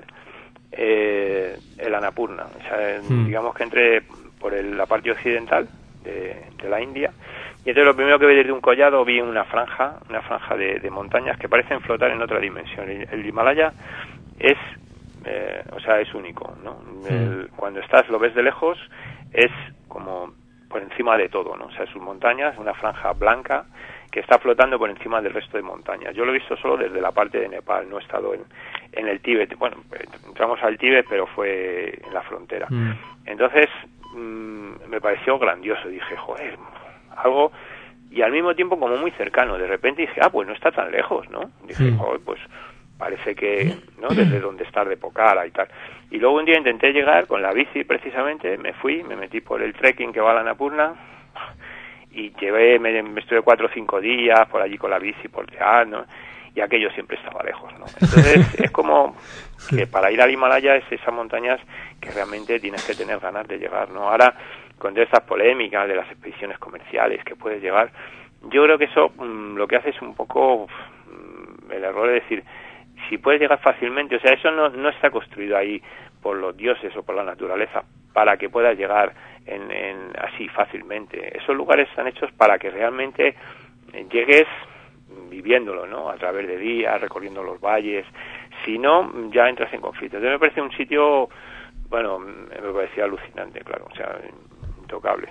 el Annapurna. O sea, digamos que entré por la parte occidental de la India, y entonces lo primero que vi desde un collado, vi una franja de montañas que parecen flotar en otra dimensión. El Himalaya es único, ¿no? Cuando lo ves de lejos, es como por encima de todo, ¿no? O sea, sus montañas, una franja blanca que está flotando por encima del resto de montañas. Yo lo he visto solo desde la parte de Nepal, no he estado en el Tíbet. Bueno, entramos al Tíbet, pero fue en la frontera. Entonces, me pareció grandioso. Dije, joder, algo... Y al mismo tiempo como muy cercano. De repente dije, pues no está tan lejos, ¿no? Dije, joder, pues parece que, ¿no? Desde donde está de Pokhara y tal. Y luego un día intenté llegar con la bici precisamente, me metí por el trekking que va a la Annapurna, y me estuve 4 o 5 días por allí con la bici, ¿no? Y aquello siempre estaba lejos, ¿no? Entonces es como que para ir al Himalaya es esas montañas que realmente tienes que tener ganas de llegar, ¿no? Ahora, con todas estas polémicas de las expediciones comerciales que puedes llegar, yo creo que eso lo que hace es un poco el error de decir, si puedes llegar fácilmente, o sea, eso no está construido ahí por los dioses o por la naturaleza para que puedas llegar así fácilmente. Esos lugares están hechos para que realmente llegues viviéndolo, ¿no? A través de días, recorriendo los valles. Si no, ya entras en conflicto. Entonces me parece un sitio, bueno, me parecía alucinante, claro, o sea, intocable.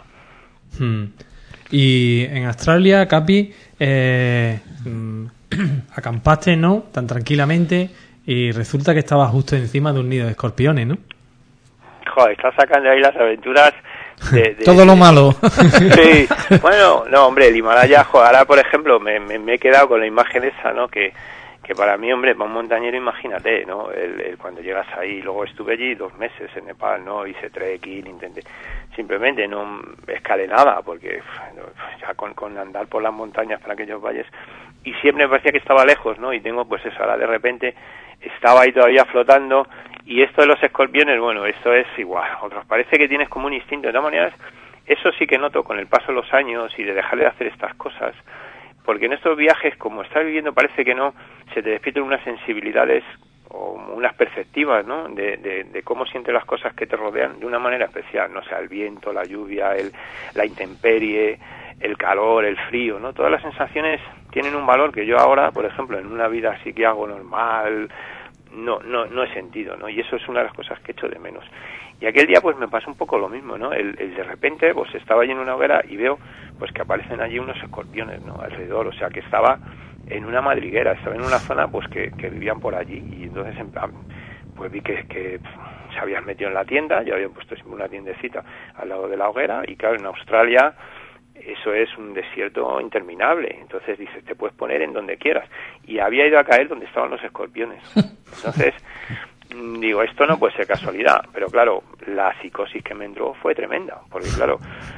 Y en Australia, Capi, acampaste, ¿no? Tan tranquilamente, y resulta que estabas justo encima de un nido de escorpiones, ¿no? Joder, estás sacando ahí las aventuras todo lo malo. Sí, bueno, no, hombre, el Himalaya, joder, ahora por ejemplo me he quedado con la imagen esa, ¿no? Que para mí, hombre, para un montañero, imagínate, ¿no? El cuando llegas ahí, luego estuve allí 2 meses en Nepal, ¿no? Hice trekking, simplemente no escalé nada, porque ya con andar por las montañas para aquellos valles, y siempre me parecía que estaba lejos, ¿no? Y tengo pues eso, ahora de repente estaba ahí todavía flotando. Y esto de los escorpiones, bueno, esto es igual. Otros parece que tienes como un instinto. De todas maneras, eso sí que noto con el paso de los años y de dejar de hacer estas cosas. Porque en estos viajes, como estás viviendo, parece que no, se te despiertan unas sensibilidades o unas perspectivas, ¿no? De cómo sientes las cosas que te rodean de una manera especial. No sé, el viento, la lluvia, la intemperie, el calor, el frío, ¿no? Todas las sensaciones tienen un valor que yo ahora, por ejemplo, en una vida así que hago normal, no he sentido, ¿no? Y eso es una de las cosas que echo de menos. Y aquel día pues me pasó un poco lo mismo, ¿no? El de repente pues estaba allí en una hoguera y veo pues que aparecen allí unos escorpiones, ¿no? Alrededor, o sea que estaba en una madriguera, estaba en una zona pues que vivían por allí, y entonces pues vi que se habían metido en la tienda, yo había puesto siempre una tiendecita al lado de la hoguera, y claro, en Australia eso es un desierto interminable, entonces dices, te puedes poner en donde quieras, y había ido a caer donde estaban los escorpiones. Entonces digo, esto no puede ser casualidad, pero claro, la psicosis que me entró fue tremenda, porque claro,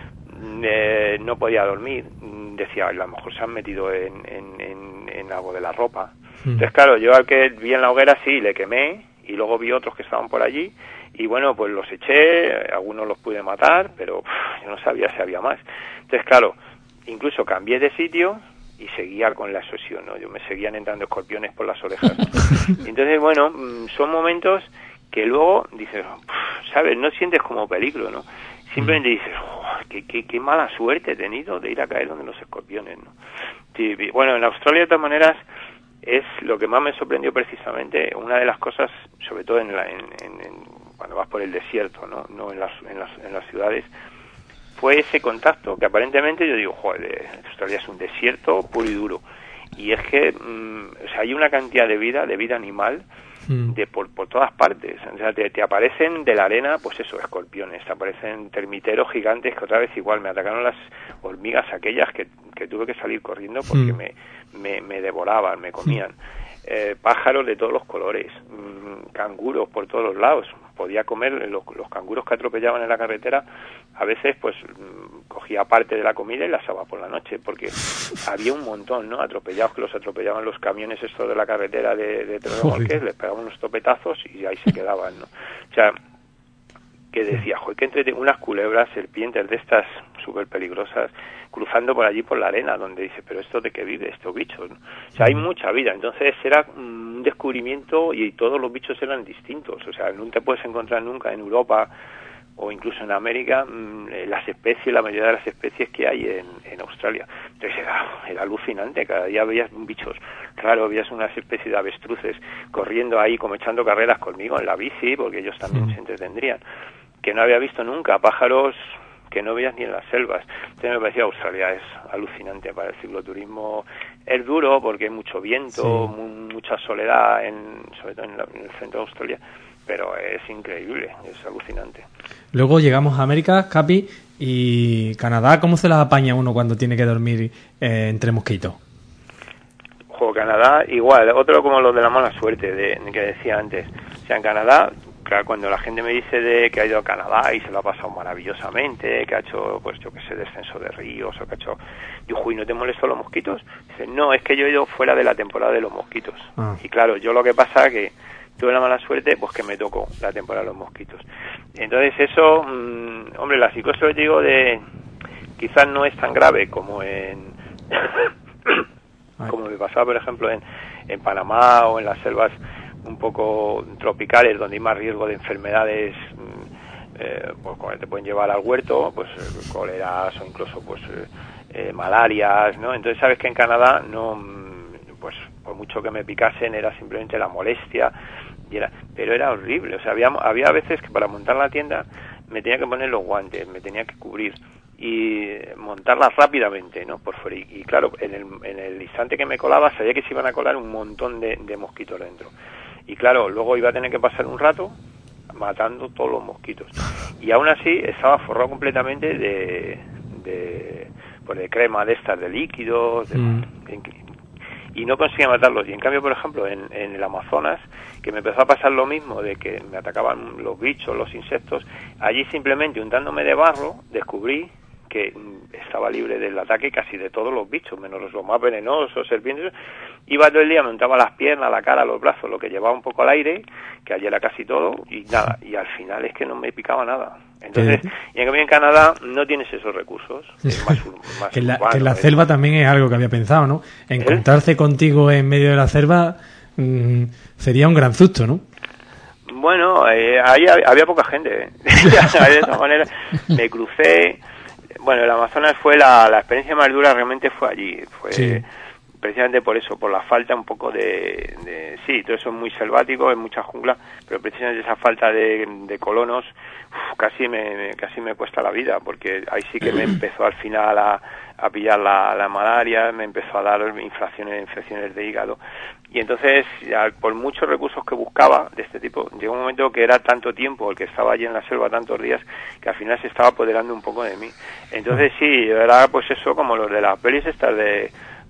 no podía dormir, decía, a lo mejor se han metido en algo de la ropa. Entonces claro, yo al que vi en la hoguera sí, le quemé, y luego vi otros que estaban por allí, y bueno, pues los eché, algunos los pude matar, pero yo no sabía si había más. Entonces claro, incluso cambié de sitio y seguía con la exosión, ¿no? Yo me seguían entrando escorpiones por las orejas. Entonces, bueno, son momentos que luego dices, ¿sabes? No sientes como peligro, ¿no? Simplemente dices, qué mala suerte he tenido de ir a caer donde los escorpiones, ¿no? Sí, bueno, en Australia de todas maneras es lo que más me sorprendió precisamente, una de las cosas, sobre todo cuando vas por el desierto, no en las ciudades, fue ese contacto que aparentemente yo digo, joder, Australia es un desierto puro y duro, y es que o sea, hay una cantidad de vida animal por todas partes, o sea, te aparecen de la arena, pues eso, escorpiones, te aparecen termiteros gigantes que otra vez igual me atacaron las hormigas aquellas que tuve que salir corriendo porque me devoraban, me comían. Pájaros de todos los colores, canguros por todos los lados, podía comer los canguros que atropellaban en la carretera, a veces pues cogía parte de la comida y la asaba por la noche, porque había un montón, ¿no? Atropellados, que los atropellaban los camiones estos de la carretera de remolques, les pegaban unos topetazos y ahí se quedaban, ¿no? O sea, que decía, joder, que entre unas culebras, serpientes de estas súper peligrosas, cruzando por allí por la arena, donde dice, pero ¿esto de qué vive estos bichos? ¿No? O sea, hay mucha vida, entonces era un descubrimiento y todos los bichos eran distintos, o sea, no te puedes encontrar nunca en Europa o incluso en América la mayoría de las especies que hay en Australia. Entonces era alucinante, cada día veías bichos raros, veías unas especies de avestruces corriendo ahí como echando carreras conmigo en la bici, porque ellos también se entretendrían, que no había visto nunca, pájaros que no veías ni en las selvas. Entonces me parecía Australia es alucinante para el cicloturismo. Es duro porque hay mucho viento, mucha soledad, sobre todo en el centro de Australia, pero es increíble, es alucinante. Luego llegamos a América, Capi, y Canadá. ¿Cómo se las apaña uno cuando tiene que dormir entre mosquitos? Canadá igual, otro como lo de la mala suerte que decía antes. O sea, en Canadá, claro, cuando la gente me dice de que ha ido a Canadá y se lo ha pasado maravillosamente, que ha hecho, pues yo que sé, descenso de ríos, o que ha hecho... Digo, ¿y no te molestan los mosquitos? Dice, no, es que yo he ido fuera de la temporada de los mosquitos. Y claro, yo lo que pasa que tuve la mala suerte, pues que me tocó la temporada de los mosquitos. Entonces eso, hombre, la psicosis, te digo, quizás no es tan grave como como me pasaba, por ejemplo, en Panamá o en las selvas un poco tropicales, donde hay más riesgo de enfermedades pues te pueden llevar al huerto, pues cóleras o incluso pues malarias, ¿no? Entonces sabes que en Canadá no, pues por mucho que me picasen era simplemente la molestia, pero era horrible. O sea, había veces que para montar la tienda me tenía que poner los guantes, me tenía que cubrir y montarlas rápidamente, ¿no? Por fuera. Y claro, en el instante que me colaba sabía que se iban a colar un montón de mosquitos dentro. Y claro, luego iba a tener que pasar un rato matando todos los mosquitos. Y aún así estaba forrado completamente de crema de estas, de líquidos, y no conseguía matarlos. Y en cambio, por ejemplo, en el Amazonas, que me empezó a pasar lo mismo, de que me atacaban los bichos, los insectos, allí simplemente untándome de barro descubrí que estaba libre del ataque casi de todos los bichos, menos los más venenosos, serpientes. Iba todo el día, me untaba las piernas, la cara, los brazos, lo que llevaba un poco al aire, que allí era casi todo, y nada, y al final es que no me picaba nada. Entonces, y en cambio en Canadá no tienes esos recursos. Es más que en la selva también es algo que había pensado, ¿no? Encontrarse contigo en medio de la selva sería un gran susto, ¿no? Bueno, ahí había poca gente. De esa manera me crucé. Bueno, el Amazonas fue la experiencia más dura, realmente fue allí. Fue precisamente por eso, por la falta un poco sí, todo eso es muy selvático, es mucha jungla, pero precisamente esa falta de colonos casi me cuesta la vida, porque ahí sí que me empezó al final a pillar la malaria, me empezó a dar infecciones de hígado, y entonces por muchos recursos que buscaba de este tipo, llegó un momento que era tanto tiempo el que estaba allí en la selva, tantos días, que al final se estaba apoderando un poco de mí. Entonces sí, era pues eso, como los de las pelis estas de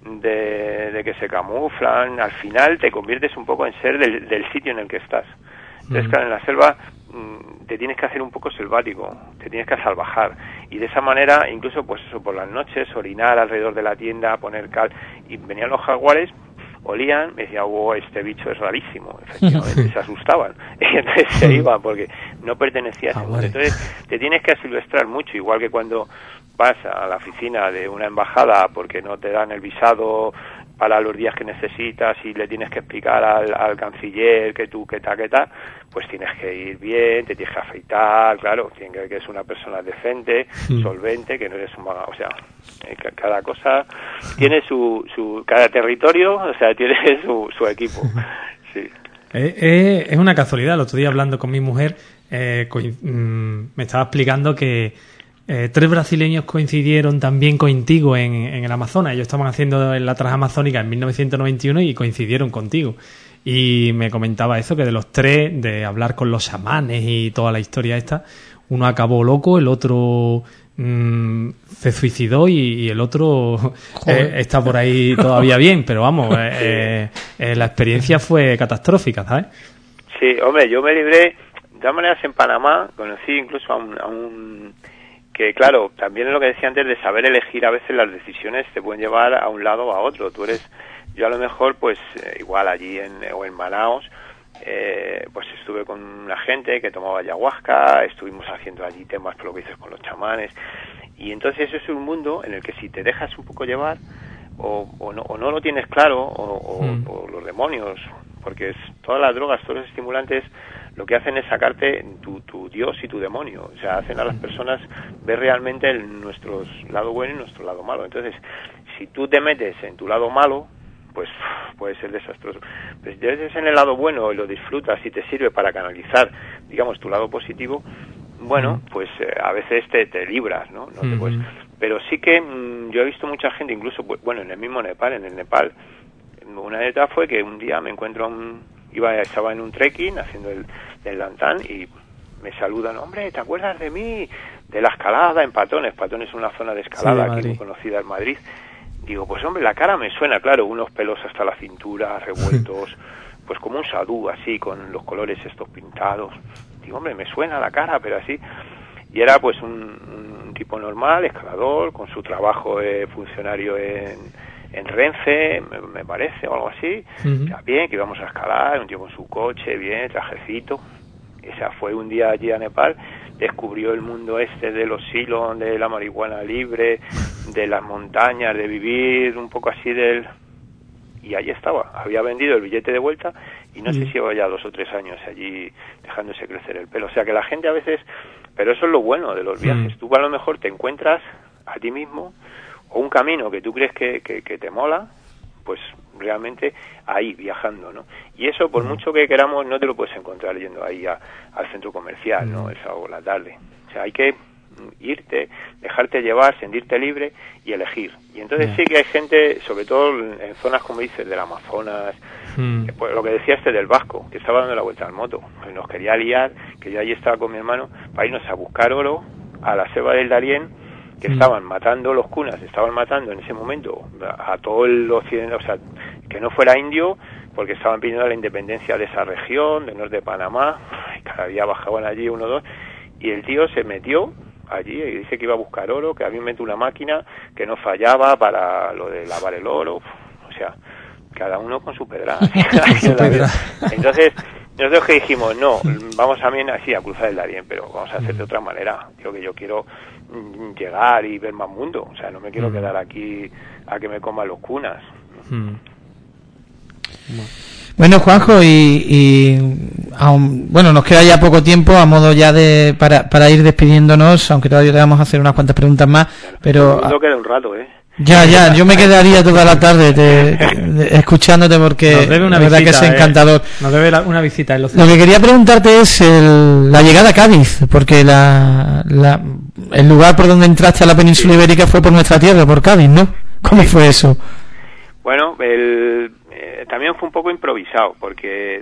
que se camuflan, al final te conviertes un poco en ser del sitio en el que estás. Entonces, claro, en la selva te tienes que hacer un poco selvático, te tienes que salvajar, y de esa manera, incluso pues eso, por las noches, orinar alrededor de la tienda, poner cal, y venían los jaguares, olían, me decían, este bicho es rarísimo, efectivamente, se asustaban, y entonces se iban, porque no pertenecía a ese mundo. Entonces, te tienes que asilvestrar mucho, igual que cuando vas a la oficina de una embajada porque no te dan el visado para los días que necesitas y le tienes que explicar al canciller que tal, pues tienes que ir bien, te tienes que afeitar, claro, tienes que es una persona decente, solvente, que no eres un vagabundo, o sea, cada cosa tiene cada territorio, o sea, tiene su equipo, sí. Es una casualidad, el otro día hablando con mi mujer, me estaba explicando que 3 brasileños coincidieron también contigo en el Amazonas. Ellos estaban haciendo la Transamazónica en 1991 y coincidieron contigo. Y me comentaba eso, que de los 3, de hablar con los chamanes y toda la historia esta, uno acabó loco, el otro se suicidó y el otro está por ahí todavía bien. Pero vamos, la experiencia fue catastrófica, ¿sabes? Sí, hombre, yo me libré. De todas maneras, en Panamá conocí incluso a un que claro, también es lo que decía antes de saber elegir, a veces las decisiones te pueden llevar a un lado o a otro. Yo a lo mejor, pues igual allí o en Manaos, pues estuve con una gente que tomaba ayahuasca, estuvimos haciendo allí temas, por lo que dices, con los chamanes, y entonces eso es un mundo en el que si te dejas un poco llevar, o no lo tienes claro, o los demonios, porque todas las drogas, todos los estimulantes, lo que hacen es sacarte tu Dios y tu demonio. O sea, hacen a las personas ver realmente nuestro lado bueno y nuestro lado malo. Entonces, si tú te metes en tu lado malo, pues puede ser desastroso. Pero si te metes en el lado bueno y lo disfrutas y te sirve para canalizar, digamos, tu lado positivo, bueno, pues a veces te libras, ¿no? No te puedes... Pero sí que yo he visto mucha gente, incluso, bueno, en el mismo Nepal, una de estas fue que un día me encuentro estaba en un trekking haciendo el Lantán y me saludan, hombre, ¿te acuerdas de mí? De la escalada en Patones. Patones es una zona de escalada aquí muy conocida en Madrid. Digo, pues hombre, la cara me suena, claro, unos pelos hasta la cintura, revueltos, pues como un sadú, así, con los colores estos pintados. Digo, hombre, me suena la cara, pero así. Y era pues un tipo normal, escalador, con su trabajo funcionario en Renfe, me parece, o algo así. Ya bien, que íbamos a escalar, un tío con su coche, bien, trajecito. Esa fue un día allí a Nepal, descubrió el mundo de los silos, de la marihuana libre, de las montañas, de vivir un poco así y allí estaba, había vendido el billete de vuelta y no sé si lleva ya 2 o 3 años allí dejándose crecer el pelo. O sea que la gente a veces, pero eso es lo bueno de los viajes, tú a lo mejor te encuentras a ti mismo o un camino que tú crees que te mola, pues realmente ahí viajando, ¿no? Y eso, por mucho que queramos, no te lo puedes encontrar yendo ahí al centro comercial, ¿no? El sábado por la tarde. O sea, hay que irte, dejarte llevar, sentirte libre y elegir. Y entonces sí que hay gente, sobre todo en zonas, como dices, del Amazonas, pues lo que decía del vasco, que estaba dando la vuelta al moto, que nos quería liar, que yo allí estaba con mi hermano, para irnos a buscar oro a la selva del Darién, que estaban matando los cunas, estaban matando en ese momento a todo el occidente, o sea, que no fuera indio, porque estaban pidiendo la independencia de esa región, del norte de Panamá, y cada día bajaban allí 1 o 2, y el tío se metió allí y dice que iba a buscar oro, que había inventado una máquina que no fallaba para lo de lavar el oro, o sea, cada uno con su pedra. Entonces, nosotros que dijimos, no, vamos también así a cruzar el Darién, pero vamos a hacer de otra manera. Yo quiero llegar y ver más mundo, o sea, no me quiero quedar aquí a que me coman los cunas. Bueno, Juanjo, bueno, nos queda ya poco tiempo a modo ya para ir despidiéndonos, aunque todavía te vamos a hacer unas cuantas preguntas más, pero no queda un rato, Ya, yo me quedaría toda la tarde escuchándote porque la verdad que es encantador. Nos debe una visita. Lo que quería preguntarte es la llegada a Cádiz, porque el lugar por donde entraste a la península ibérica fue por nuestra tierra, por Cádiz, ¿no? ¿Cómo fue eso? Bueno, también fue un poco improvisado, porque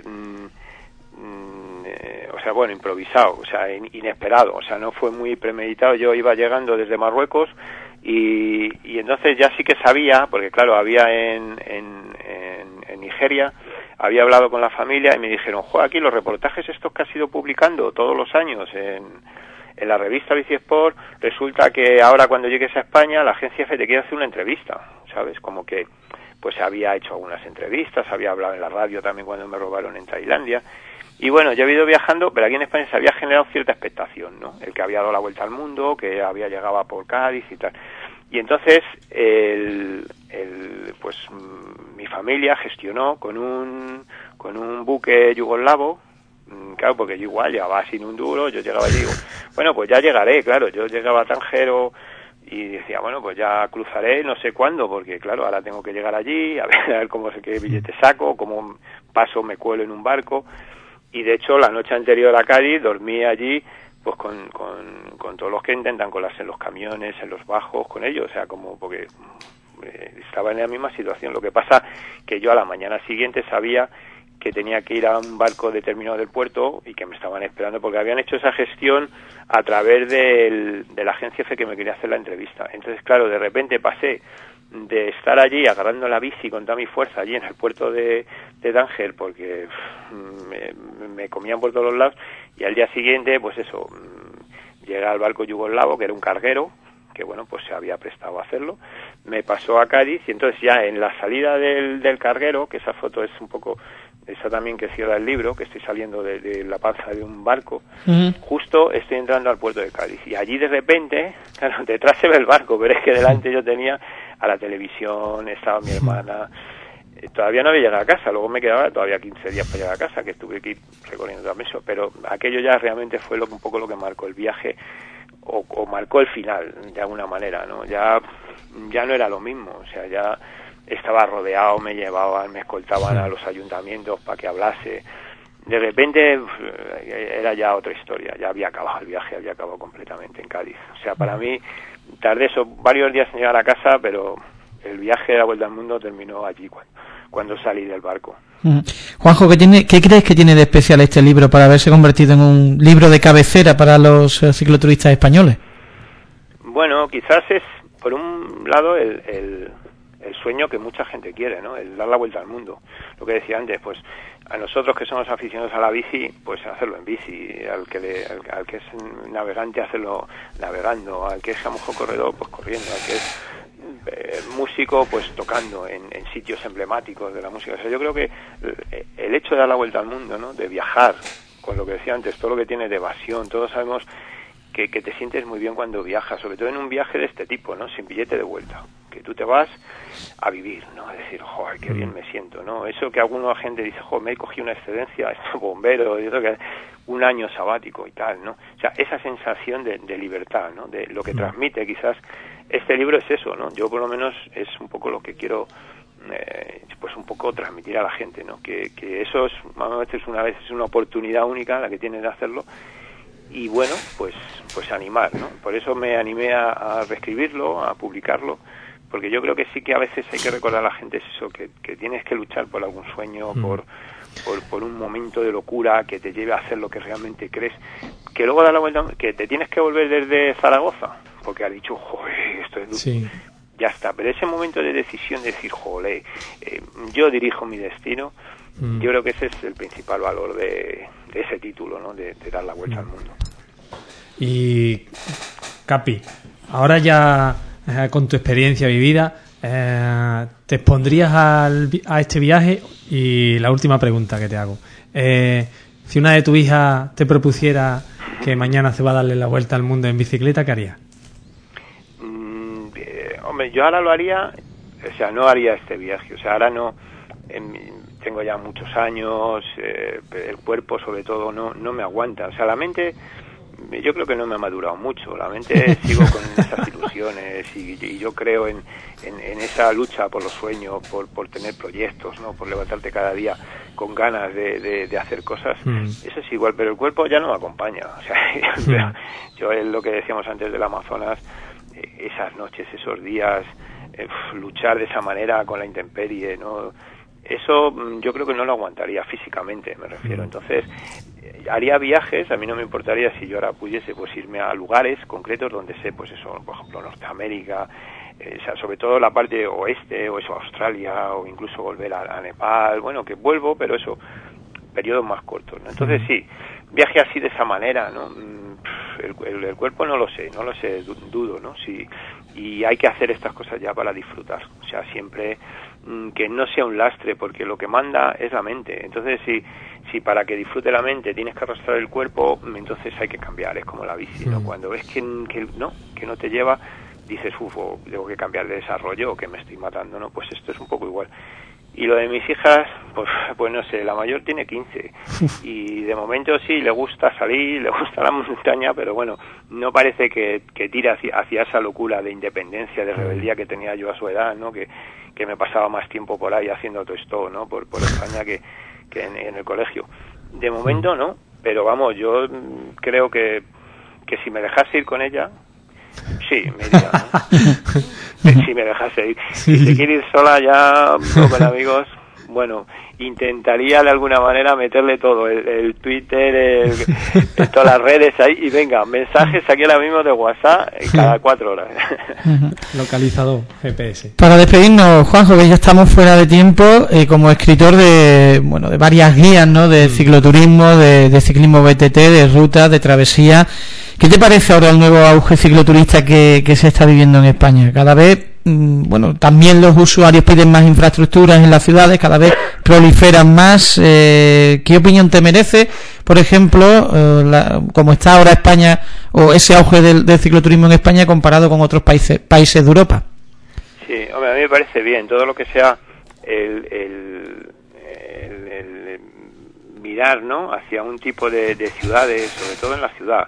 improvisado, o sea, inesperado, o sea, no fue muy premeditado. Yo iba llegando desde Marruecos y entonces ya sí que sabía, porque claro, había en Nigeria, había hablado con la familia y me dijeron, aquí los reportajes estos que has ido publicando todos los años en la revista Bicisport, resulta que ahora cuando llegues a España la agencia F te quiere hacer una entrevista, ¿sabes? Como que pues había hecho algunas entrevistas, había hablado en la radio también cuando me robaron en Tailandia. Y bueno, yo he ido viajando, pero aquí en España se había generado cierta expectación, ¿no? El que había dado la vuelta al mundo, que había llegado por Cádiz y tal. Y entonces, pues mi familia gestionó con un buque yugoslavo, claro, porque yo igual llegaba sin un duro, yo llegaba y digo, bueno, pues ya llegaré, claro, yo llegaba a Tánger y decía, bueno, pues ya cruzaré, no sé cuándo, porque claro, ahora tengo que llegar allí, a ver cómo sé qué billete saco, cómo paso, me cuelo en un barco. Y de hecho la noche anterior a Cádiz dormí allí pues con todos los que intentan colarse en los camiones, en los bajos, con ellos, o sea, como porque estaba en la misma situación. Lo que pasa que yo a la mañana siguiente sabía que tenía que ir a un barco determinado del puerto y que me estaban esperando porque habían hecho esa gestión a través de la agencia F que me quería hacer la entrevista. Entonces, claro, de repente pasé de estar allí agarrando la bici con toda mi fuerza allí en el puerto de Tánger porque me comían por todos los lados, y al día siguiente pues eso, llega al barco yugoslavo que era un carguero que bueno, pues se había prestado a hacerlo, me pasó a Cádiz y entonces ya en la salida del carguero, que esa foto es un poco esa también que cierra el libro, que estoy saliendo de la panza de un barco, justo estoy entrando al puerto de Cádiz y allí de repente, claro, detrás se ve el barco, pero es que delante yo tenía a la televisión, estaba mi hermana, todavía no había llegado a casa, luego me quedaba todavía 15 días para llegar a casa, que tuve que ir recorriendo también eso, pero aquello ya realmente fue un poco lo que marcó el viaje o marcó el final de alguna manera, ¿no? Ya no era lo mismo, o sea, ya estaba rodeado, me llevaban, me escoltaban a los ayuntamientos para que hablase, de repente era ya otra historia, ya había acabado el viaje, había acabado completamente en Cádiz. O sea, para mí tardé varios días en llegar a casa, pero el viaje de la vuelta al mundo terminó allí cuando salí del barco. Juanjo, ¿qué crees que tiene de especial este libro para haberse convertido en un libro de cabecera para los cicloturistas españoles? Bueno, quizás es, por un lado, el sueño que mucha gente quiere, ¿no? El dar la vuelta al mundo. Lo que decía antes, pues a nosotros que somos aficionados a la bici, pues hacerlo en bici, al que es navegante, hacerlo navegando, al que es a lo mejor corredor, pues corriendo, al que es músico, pues tocando en sitios emblemáticos de la música. O sea, yo creo que el hecho de dar la vuelta al mundo, ¿no? De viajar, con lo que decía antes, todo lo que tiene de evasión, todos sabemos que te sientes muy bien cuando viajas, sobre todo en un viaje de este tipo, ¿no? Sin billete de vuelta, que tú te vas a vivir, ¿no? A decir, joder, qué bien me siento, ¿no? Eso que alguna gente dice, joder, me he cogido una excedencia, esto bombero, y eso que un año sabático y tal, ¿no? O sea, esa sensación de libertad, ¿no? De lo que transmite quizás este libro es eso, ¿no? Yo por lo menos es un poco lo que quiero pues un poco transmitir a la gente, ¿no? Que eso es, a veces es una oportunidad única la que tienes de hacerlo. Y bueno, pues animar, ¿no? Por eso me animé a reescribirlo, a publicarlo, porque yo creo que sí que a veces hay que recordar a la gente eso, que tienes que luchar por algún sueño, por un momento de locura que te lleve a hacer lo que realmente crees, que luego da la vuelta, que te tienes que volver desde Zaragoza, porque has dicho, joder, esto es duro. Sí. Ya está, pero ese momento de decisión de decir, joder, yo dirijo mi destino, yo creo que ese es el principal valor de ese título, ¿no? De dar la vuelta al mundo. Y Capi, ahora ya con tu experiencia vivida, ¿te expondrías a este viaje? Y la última pregunta que te hago, si una de tus hijas te propusiera que mañana se va a darle la vuelta al mundo en bicicleta, ¿qué harías? Hombre, yo ahora lo haría, o sea, no haría este viaje, o sea, ahora no, tengo ya muchos años, el cuerpo sobre todo no me aguanta, o sea, la mente, yo creo que no me ha madurado mucho, la mente sigo con esas ilusiones y yo creo en esa lucha por los sueños, por tener proyectos, ¿no? Por levantarte cada día con ganas de hacer cosas, eso es igual, pero el cuerpo ya no me acompaña, o sea, yo es lo que decíamos antes del Amazonas, esas noches, esos días, luchar de esa manera con la intemperie, ¿no? Eso yo creo que no lo aguantaría físicamente, me refiero. Entonces, haría viajes, a mí no me importaría si yo ahora pudiese pues irme a lugares concretos donde sé, pues eso, por ejemplo, Norteamérica, o sea, sobre todo la parte oeste, o eso, Australia, o incluso volver a Nepal, bueno, que vuelvo, pero eso, periodos más cortos, ¿no? Entonces sí, viaje así de esa manera, ¿no? El cuerpo no lo sé, dudo, ¿no? Sí, y hay que hacer estas cosas ya para disfrutar, o sea, siempre que no sea un lastre, porque lo que manda es la mente. Entonces, si para que disfrute la mente tienes que arrastrar el cuerpo, entonces hay que cambiar, es como la bici, ¿no? Cuando ves que no te lleva, dices, tengo que cambiar de desarrollo o que me estoy matando, ¿no? Pues esto es un poco igual. Y lo de mis hijas, pues no sé, la mayor tiene 15 y de momento sí, le gusta salir, le gusta la montaña, pero bueno, no parece que tire hacia esa locura de independencia, de rebeldía que tenía yo a su edad, ¿no? Que me pasaba más tiempo por ahí haciendo todo esto, ¿no? Por España que en el colegio. De momento no, pero vamos, yo creo que si me dejase ir con ella, sí, me iría, ¿no? Si me dejase ir. Si se quiere ir sola ya, o con amigos, bueno, intentaría de alguna manera meterle todo, el Twitter, todas las redes ahí, y venga, mensajes aquí ahora mismo de WhatsApp cada 4 horas. Localizador, GPS. Para despedirnos, Juanjo, que ya estamos fuera de tiempo, como escritor de varias guías, ¿no? De cicloturismo, de ciclismo BTT, de rutas, de travesía. ¿Qué te parece ahora el nuevo auge cicloturista que se está viviendo en España? Cada vez, también los usuarios piden más infraestructuras en las ciudades, cada vez proliferan más. ¿Qué opinión te merece, por ejemplo, cómo está ahora España, o ese auge del cicloturismo en España comparado con otros países de Europa? Sí, hombre, a mí me parece bien, todo lo que sea el mirar, ¿no?, hacia un tipo de ciudades, sobre todo en la ciudad,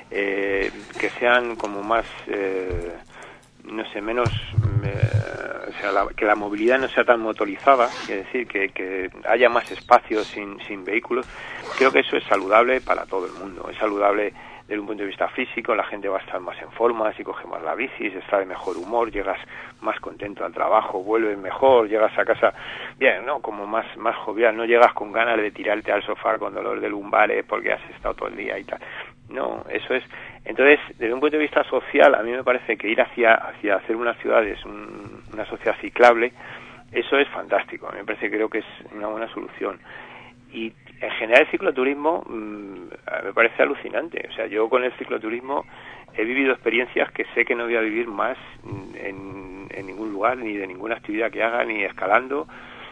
que sean como más, no sé, menos sea, que la movilidad no sea tan motorizada, es decir, que haya más espacios sin vehículos. Creo que eso es saludable para todo el mundo, es saludable desde un punto de vista físico, la gente va a estar más en forma, si coge más la bici, se está de mejor humor, llegas más contento al trabajo, vuelves mejor, llegas a casa bien, ¿no? Como más jovial, no llegas con ganas de tirarte al sofá con dolor de lumbares porque has estado todo el día y tal. No, eso es. Entonces, desde un punto de vista social, a mí me parece que ir hacia hacer unas ciudades, una sociedad ciclable, eso es fantástico. A mí me parece, creo que es una buena solución. Y en general el cicloturismo me parece alucinante. O sea, yo con el cicloturismo he vivido experiencias que sé que no voy a vivir más en ningún lugar, ni de ninguna actividad que haga, ni escalando,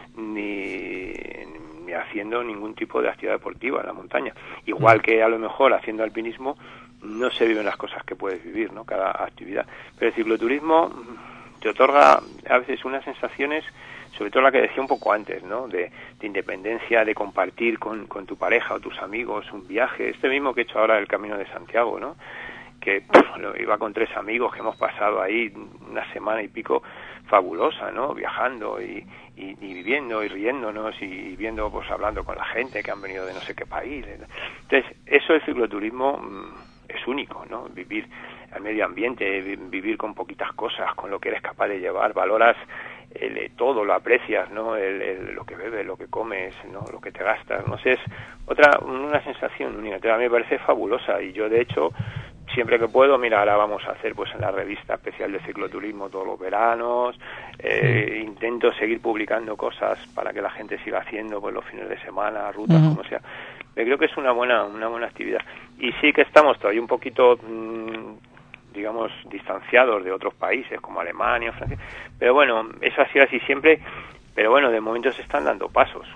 ni haciendo ningún tipo de actividad deportiva en la montaña. Igual que a lo mejor haciendo alpinismo no se viven las cosas que puedes vivir, ¿no? Cada actividad. Pero el cicloturismo te otorga a veces unas sensaciones, sobre todo la que decía un poco antes, ¿no? De independencia, de compartir con tu pareja o tus amigos un viaje. Este mismo que he hecho ahora el Camino de Santiago, ¿no? Que iba con 3 amigos que hemos pasado ahí una semana y pico fabulosa, ¿no? Viajando y viviendo y riéndonos y viendo, pues hablando con la gente que han venido de no sé qué país. Entonces, eso del cicloturismo es único, ¿no? Vivir al medio ambiente, vivir con poquitas cosas, con lo que eres capaz de llevar, valoras todo, lo aprecias, ¿no? Lo que bebes, lo que comes, ¿no? Lo que te gastas, no sé, es una sensación única. A mí me parece fabulosa y yo, de hecho, siempre que puedo, mira, ahora vamos a hacer pues en la revista especial de cicloturismo todos los veranos, intento seguir publicando cosas para que la gente siga haciendo pues los fines de semana, rutas, como sea. Pero creo que es una buena actividad. Y sí que estamos todavía un poquito digamos, distanciados de otros países como Alemania, Francia, pero bueno, eso ha sido así siempre, pero bueno, de momento se están dando pasos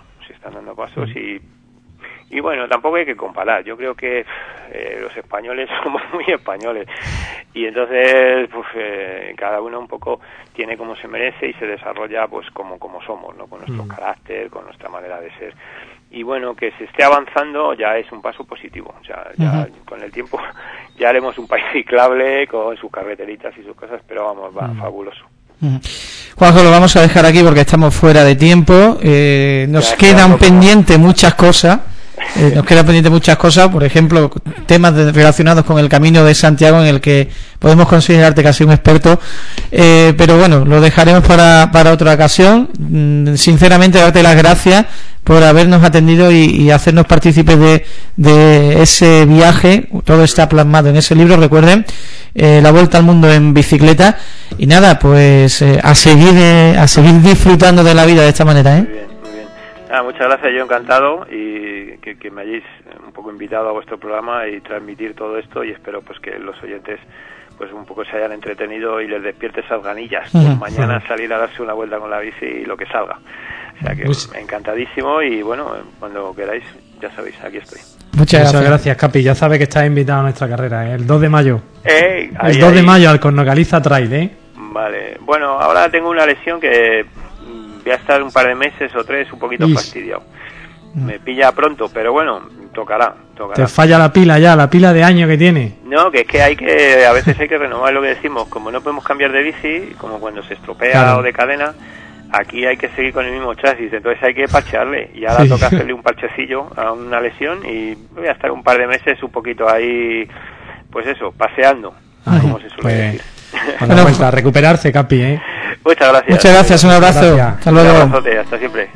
y bueno, tampoco hay que comparar. Yo creo que los españoles somos muy españoles y entonces pues cada uno un poco tiene como se merece y se desarrolla pues como somos, ¿no? Con nuestro carácter, con nuestra manera de ser. Y bueno, que se esté avanzando ya es un paso positivo. O sea, ya con el tiempo ya haremos un país ciclable con sus carreteritas y sus cosas, pero vamos, va fabuloso. Juanjo, lo vamos a dejar aquí porque estamos fuera de tiempo. Nos quedan pendientes muchas cosas. Por ejemplo, temas relacionados con el Camino de Santiago, en el que podemos considerarte casi un experto, pero bueno, lo dejaremos para otra ocasión. Sinceramente, darte las gracias por habernos atendido y hacernos partícipes de ese viaje. Todo está plasmado en ese libro, recuerden, La Vuelta al Mundo en Bicicleta. Y nada, pues a seguir disfrutando de la vida de esta manera, Muy bien. Muchas gracias, yo encantado y que me hayáis un poco invitado a vuestro programa y transmitir todo esto, y espero pues que los oyentes pues un poco se hayan entretenido y les despierte esas ganillas por mañana salir a darse una vuelta con la bici y lo que salga. O sea que encantadísimo y bueno, cuando queráis, ya sabéis, aquí estoy. Muchas gracias, Capi. Ya sabe que estás invitado a nuestra carrera, el 2 de mayo. El 2 de mayo al Cornocaliza Trail, Vale. Bueno, ahora tengo una lesión que voy a estar un par de meses o 3 un poquito fastidiado. Me pilla pronto, pero bueno, tocará. Te falla la pila de año que tiene. No, que es que a veces hay que renovar lo que decimos. Como no podemos cambiar de bici, como cuando se estropea o de cadena, aquí hay que seguir con el mismo chasis, entonces hay que parchearle. Y ahora toca hacerle un parchecillo a una lesión y voy a estar un par de meses un poquito ahí, pues eso, paseando, como se suele decir. Bueno, pues a recuperarse, Capi, Muchas gracias. Muchas gracias, un abrazo. Hasta luego. Un abrazote, hasta siempre.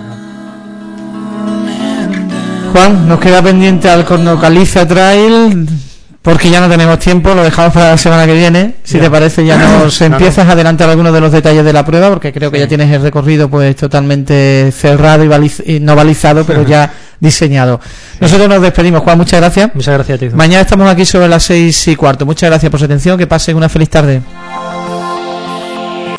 Juan, nos queda pendiente al Cornocaliza Trail porque ya no tenemos tiempo, lo dejamos para la semana que viene. Si te parece, ya nos empiezas a adelantar algunos de los detalles de la prueba, porque creo que ya tienes el recorrido pues totalmente cerrado y no balizado, pero ya diseñado. Nosotros nos despedimos, Juan, muchas gracias. Muchas gracias a ti. Mañana estamos aquí sobre las 6:15. Muchas gracias por su atención, que pasen una feliz tarde.